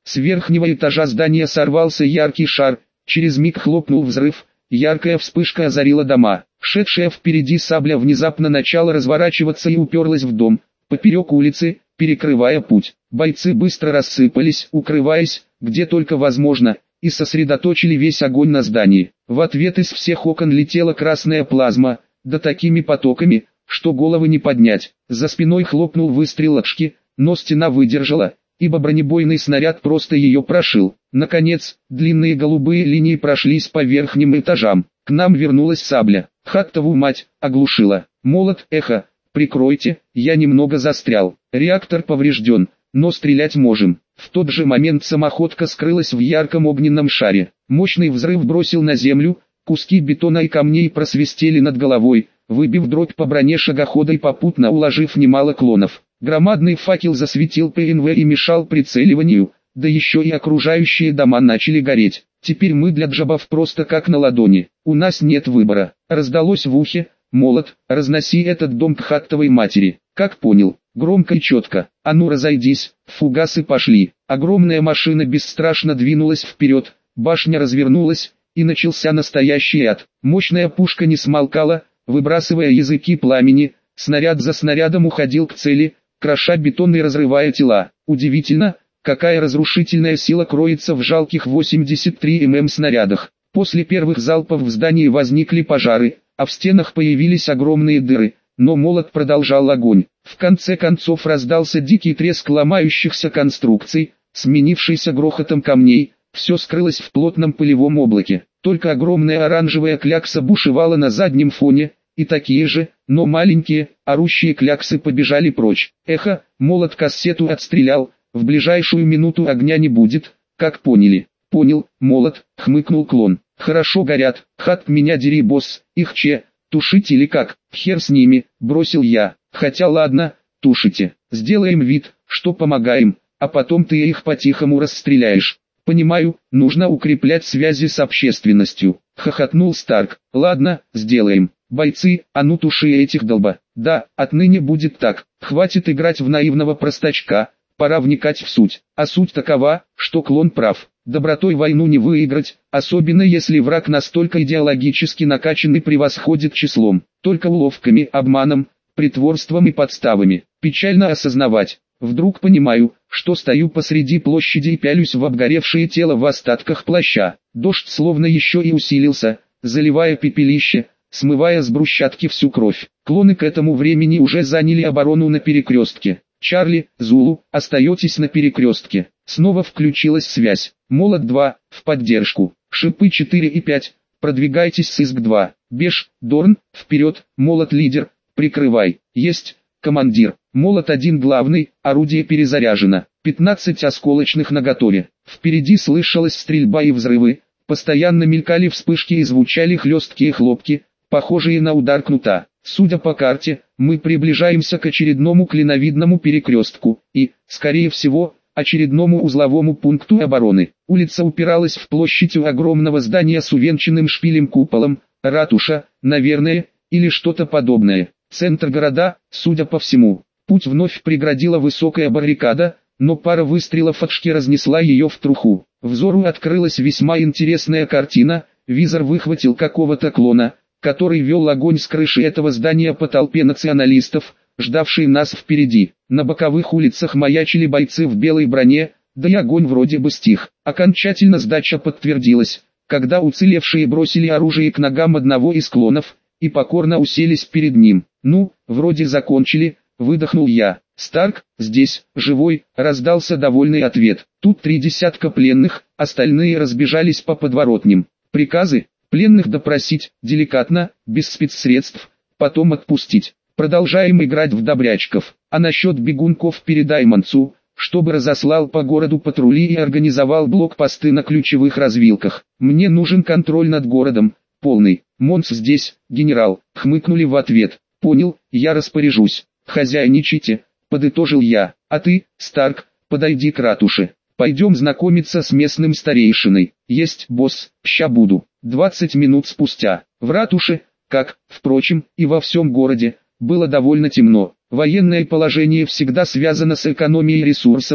С верхнего этажа здания сорвался яркий шар, через миг хлопнул взрыв, яркая вспышка озарила дома. Шедшая впереди сабля внезапно начала разворачиваться и уперлась в дом, поперек улицы, перекрывая путь. Бойцы быстро рассыпались, укрываясь, где только возможно, и сосредоточили весь огонь на здании. В ответ из всех окон летела красная плазма, да такими потоками, что головы не поднять. За спиной хлопнул выстрел Отшки, но стена выдержала, ибо бронебойный снаряд просто ее прошил. Наконец, длинные голубые линии прошлись по верхним этажам. К нам вернулась сабля. Хаттову мать, оглушила. Молот, эхо, прикройте, я немного застрял. Реактор поврежден, но стрелять можем. В тот же момент самоходка скрылась в ярком огненном шаре. Мощный взрыв бросил на землю, куски бетона и камней просвистели над головой, выбив дробь по броне шагохода и попутно уложив немало клонов. Громадный факел засветил ПНВ и мешал прицеливанию, да еще и окружающие дома начали гореть. Теперь мы для джабов просто как на ладони, у нас нет выбора. Раздалось в ухе: молот, разноси этот дом к хаттовой матери. Как понял, громко и четко. А ну разойдись, фугасы пошли. Огромная машина бесстрашно двинулась вперед, башня развернулась, и начался настоящий ад. Мощная пушка не смолкала, выбрасывая языки пламени, снаряд за снарядом уходил к цели, кроша бетон и разрывая тела. Удивительно, какая разрушительная сила кроется в жалких восемьдесят три миллиметра снарядах. После первых залпов в здании возникли пожары, а в стенах появились огромные дыры, но молот продолжал огонь. В конце концов раздался дикий треск ломающихся конструкций, сменившийся грохотом камней, все скрылось в плотном пылевом облаке. Только огромная оранжевая клякса бушевала на заднем фоне, и такие же, но маленькие, орущие кляксы побежали прочь. Эхо, молот кассету отстрелял, в ближайшую минуту огня не будет, как поняли. Понял, молот, хмыкнул клон. Хорошо горят, хат меня дери, босс, их че, тушить или как? Хер с ними, бросил я. Хотя ладно, тушите, сделаем вид, что помогаем, а потом ты их по-тихому расстреляешь. Понимаю, нужно укреплять связи с общественностью, хохотнул Старк. Ладно, сделаем. Бойцы, а ну туши этих долба. Да, отныне будет так. Хватит играть в наивного простачка, пора вникать в суть. А суть такова, что клон прав. Добротой войну не выиграть, особенно если враг настолько идеологически накачан и превосходит числом. Только уловками, обманом, притворством и подставами. Печально осознавать. Вдруг понимаю, что стою посреди площади и пялюсь в обгоревшее тело в остатках плаща. Дождь словно еще и усилился, заливая пепелище, смывая с брусчатки всю кровь. Клоны к этому времени уже заняли оборону на перекрестке. Чарли, Зулу, остаетесь на перекрестке. Снова включилась связь. Молот два, в поддержку. Шипы четыре и пять, продвигайтесь с Иск два. Беш, Дорн, вперед, молот лидер, прикрывай. Есть, командир. Молот один главный, орудие перезаряжено. пятнадцать осколочных наготове. Впереди слышалась стрельба и взрывы. Постоянно мелькали вспышки и звучали хлесткие хлопки, похожие на удар кнута. Судя по карте, мы приближаемся к очередному клиновидному перекрестку и, скорее всего, очередному узловому пункту обороны. Улица упиралась в площадь у огромного здания с увенчанным шпилем-куполом, ратуша, наверное, или что-то подобное. Центр города, судя по всему. Путь вновь преградила высокая баррикада, но пара выстрелов от Шки разнесла ее в труху. Взору открылась весьма интересная картина. Визор выхватил какого-то клона, который вел огонь с крыши этого здания по толпе националистов, ждавшей нас впереди. На боковых улицах маячили бойцы в белой броне, да и огонь вроде бы стих. Окончательно сдача подтвердилась, когда уцелевшие бросили оружие к ногам одного из клонов и покорно уселись перед ним. «Ну, вроде закончили», — выдохнул я. «Старк, здесь, живой», — раздался довольный ответ. «Тут три десятка пленных, остальные разбежались по подворотням. Приказы? Пленных допросить, деликатно, без спецсредств, потом отпустить. Продолжаем играть в добрячков. А насчет бегунков передай Манцу, чтобы разослал по городу патрули и организовал блокпосты на ключевых развилках. Мне нужен контроль над городом, полный. Монс здесь, генерал», — хмыкнули в ответ. «Понял, я распоряжусь. Хозяйничайте», — подытожил я. «А ты, Старк, подойди к ратуше. Пойдем знакомиться с местным старейшиной». «Есть, босс, ща буду». Двадцать минут спустя, в ратуше, как, впрочем, и во всем городе, было довольно темно. Военное положение всегда связано с экономией ресурсов,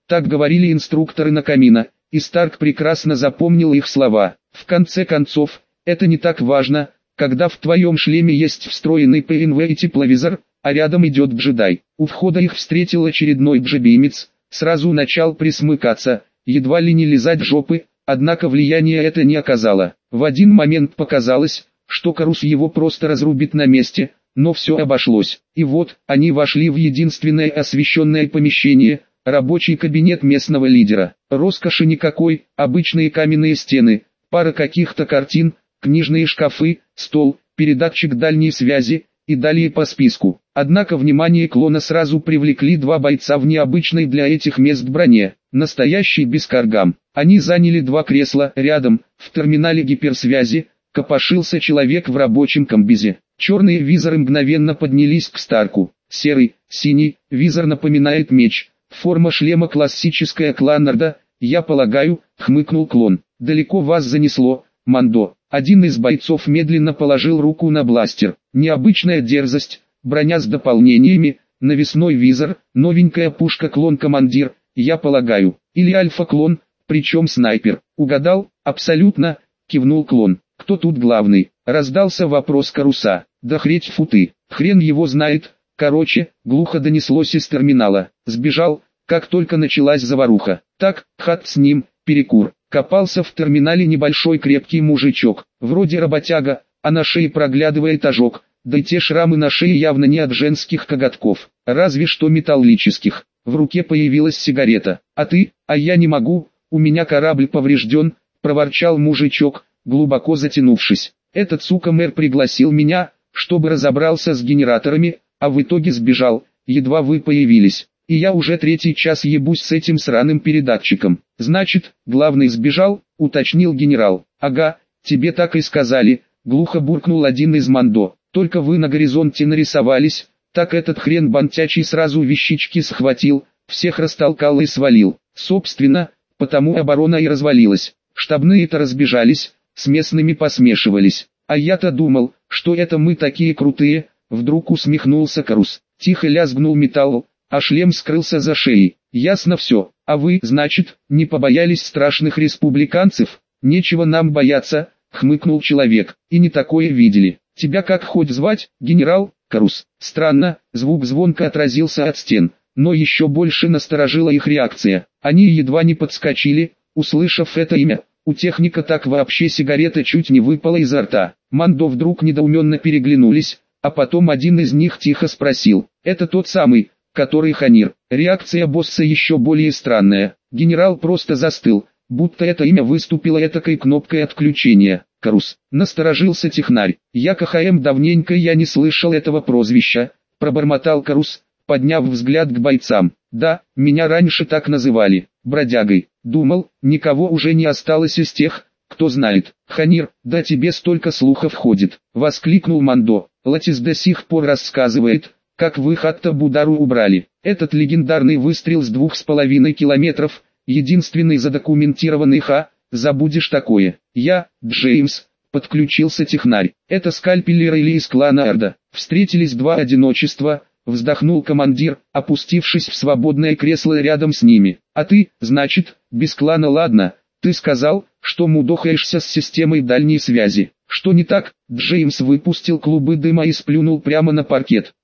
Так говорили инструкторы Накамина, и Старк прекрасно запомнил их слова. В конце концов, это не так важно, когда в твоем шлеме есть встроенный пэ эн вэ и тепловизор, а рядом идет джедай. У входа их встретил очередной джебимец, сразу начал присмыкаться, едва ли не лизать жопы, однако влияния это не оказало. В один момент показалось, что Карус его просто разрубит на месте, но все обошлось. И вот, они вошли в единственное освещенное помещение, рабочий кабинет местного лидера. Роскоши никакой, обычные каменные стены, пара каких-то картин, книжные шкафы, стол, передатчик дальней связи, и далее по списку. Однако внимание клона сразу привлекли два бойца в необычной для этих мест броне, настоящий без каргам. Они заняли два кресла рядом, в терминале гиперсвязи, копошился человек в рабочем комбизе. Черные визоры мгновенно поднялись к Старку. Серый, синий, визор напоминает меч. Форма шлема классическая Кланнарда, я полагаю, хмыкнул клон. Далеко вас занесло, Мандо. Один из бойцов медленно положил руку на бластер. Необычная дерзость, броня с дополнениями, навесной визор, новенькая пушка клон-командир, я полагаю. Или альфа-клон, причем снайпер. Угадал? Абсолютно, кивнул клон. Кто тут главный? Раздался вопрос Каруса. Да хреть футы, хрен его знает. Короче, глухо донеслось из терминала. Сбежал, как только началась заваруха. Так, хат с ним, перекур. Копался в терминале небольшой крепкий мужичок. Вроде работяга, а на шее проглядывает ожог. Да и те шрамы на шее явно не от женских коготков, разве что металлических. В руке появилась сигарета. А ты? А я не могу, у меня корабль поврежден, проворчал мужичок, глубоко затянувшись. Этот сука мэр пригласил меня, чтобы разобрался с генераторами, а в итоге сбежал, едва вы появились. И я уже третий час ебусь с этим сраным передатчиком. Значит, главный сбежал, уточнил генерал. Ага, тебе так и сказали, глухо буркнул один из Мандо. Только вы на горизонте нарисовались, так этот хрен бантячий сразу вещички схватил, всех растолкал и свалил. Собственно, потому оборона и развалилась. Штабные-то разбежались, с местными посмешивались. А я-то думал, что это мы такие крутые, вдруг усмехнулся Карус. Тихо лязгнул металл, а шлем скрылся за шеей. Ясно все, а вы, значит, не побоялись страшных республиканцев? Нечего нам бояться, хмыкнул человек, и не такое видели. Тебя как хоть звать, генерал? Карус. Странно, звук звонко отразился от стен, но еще больше насторожила их реакция. Они едва не подскочили, услышав это имя. У техника так вообще сигарета чуть не выпала изо рта. Мандо вдруг недоуменно переглянулись, а потом один из них тихо спросил. Это тот самый, который Ханир. Реакция босса еще более странная. Генерал просто застыл, будто это имя выступило этакой кнопкой отключения. Карус. Насторожился технарь. Я КХМ давненько я не слышал этого прозвища, пробормотал Карус, подняв взгляд к бойцам. Да, меня раньше так называли, бродягой. Думал, никого уже не осталось из тех, кто знает. Ханир, да тебе столько слухов ходит, воскликнул Мандо. Латис до сих пор рассказывает, как вы Хатта Будару убрали. Этот легендарный выстрел с двух с половиной километров, единственный задокументированный ха, забудешь такое. Я, Джеймс, подключился технарь. Это скальпеллеры или из клана Арда. Встретились два одиночества, вздохнул командир, опустившись в свободное кресло рядом с ними. А ты, значит, без клана ладно, ты сказал, что мудохаешься с системой дальней связи. Что не так? Джеймс выпустил клубы дыма и сплюнул прямо на паркет.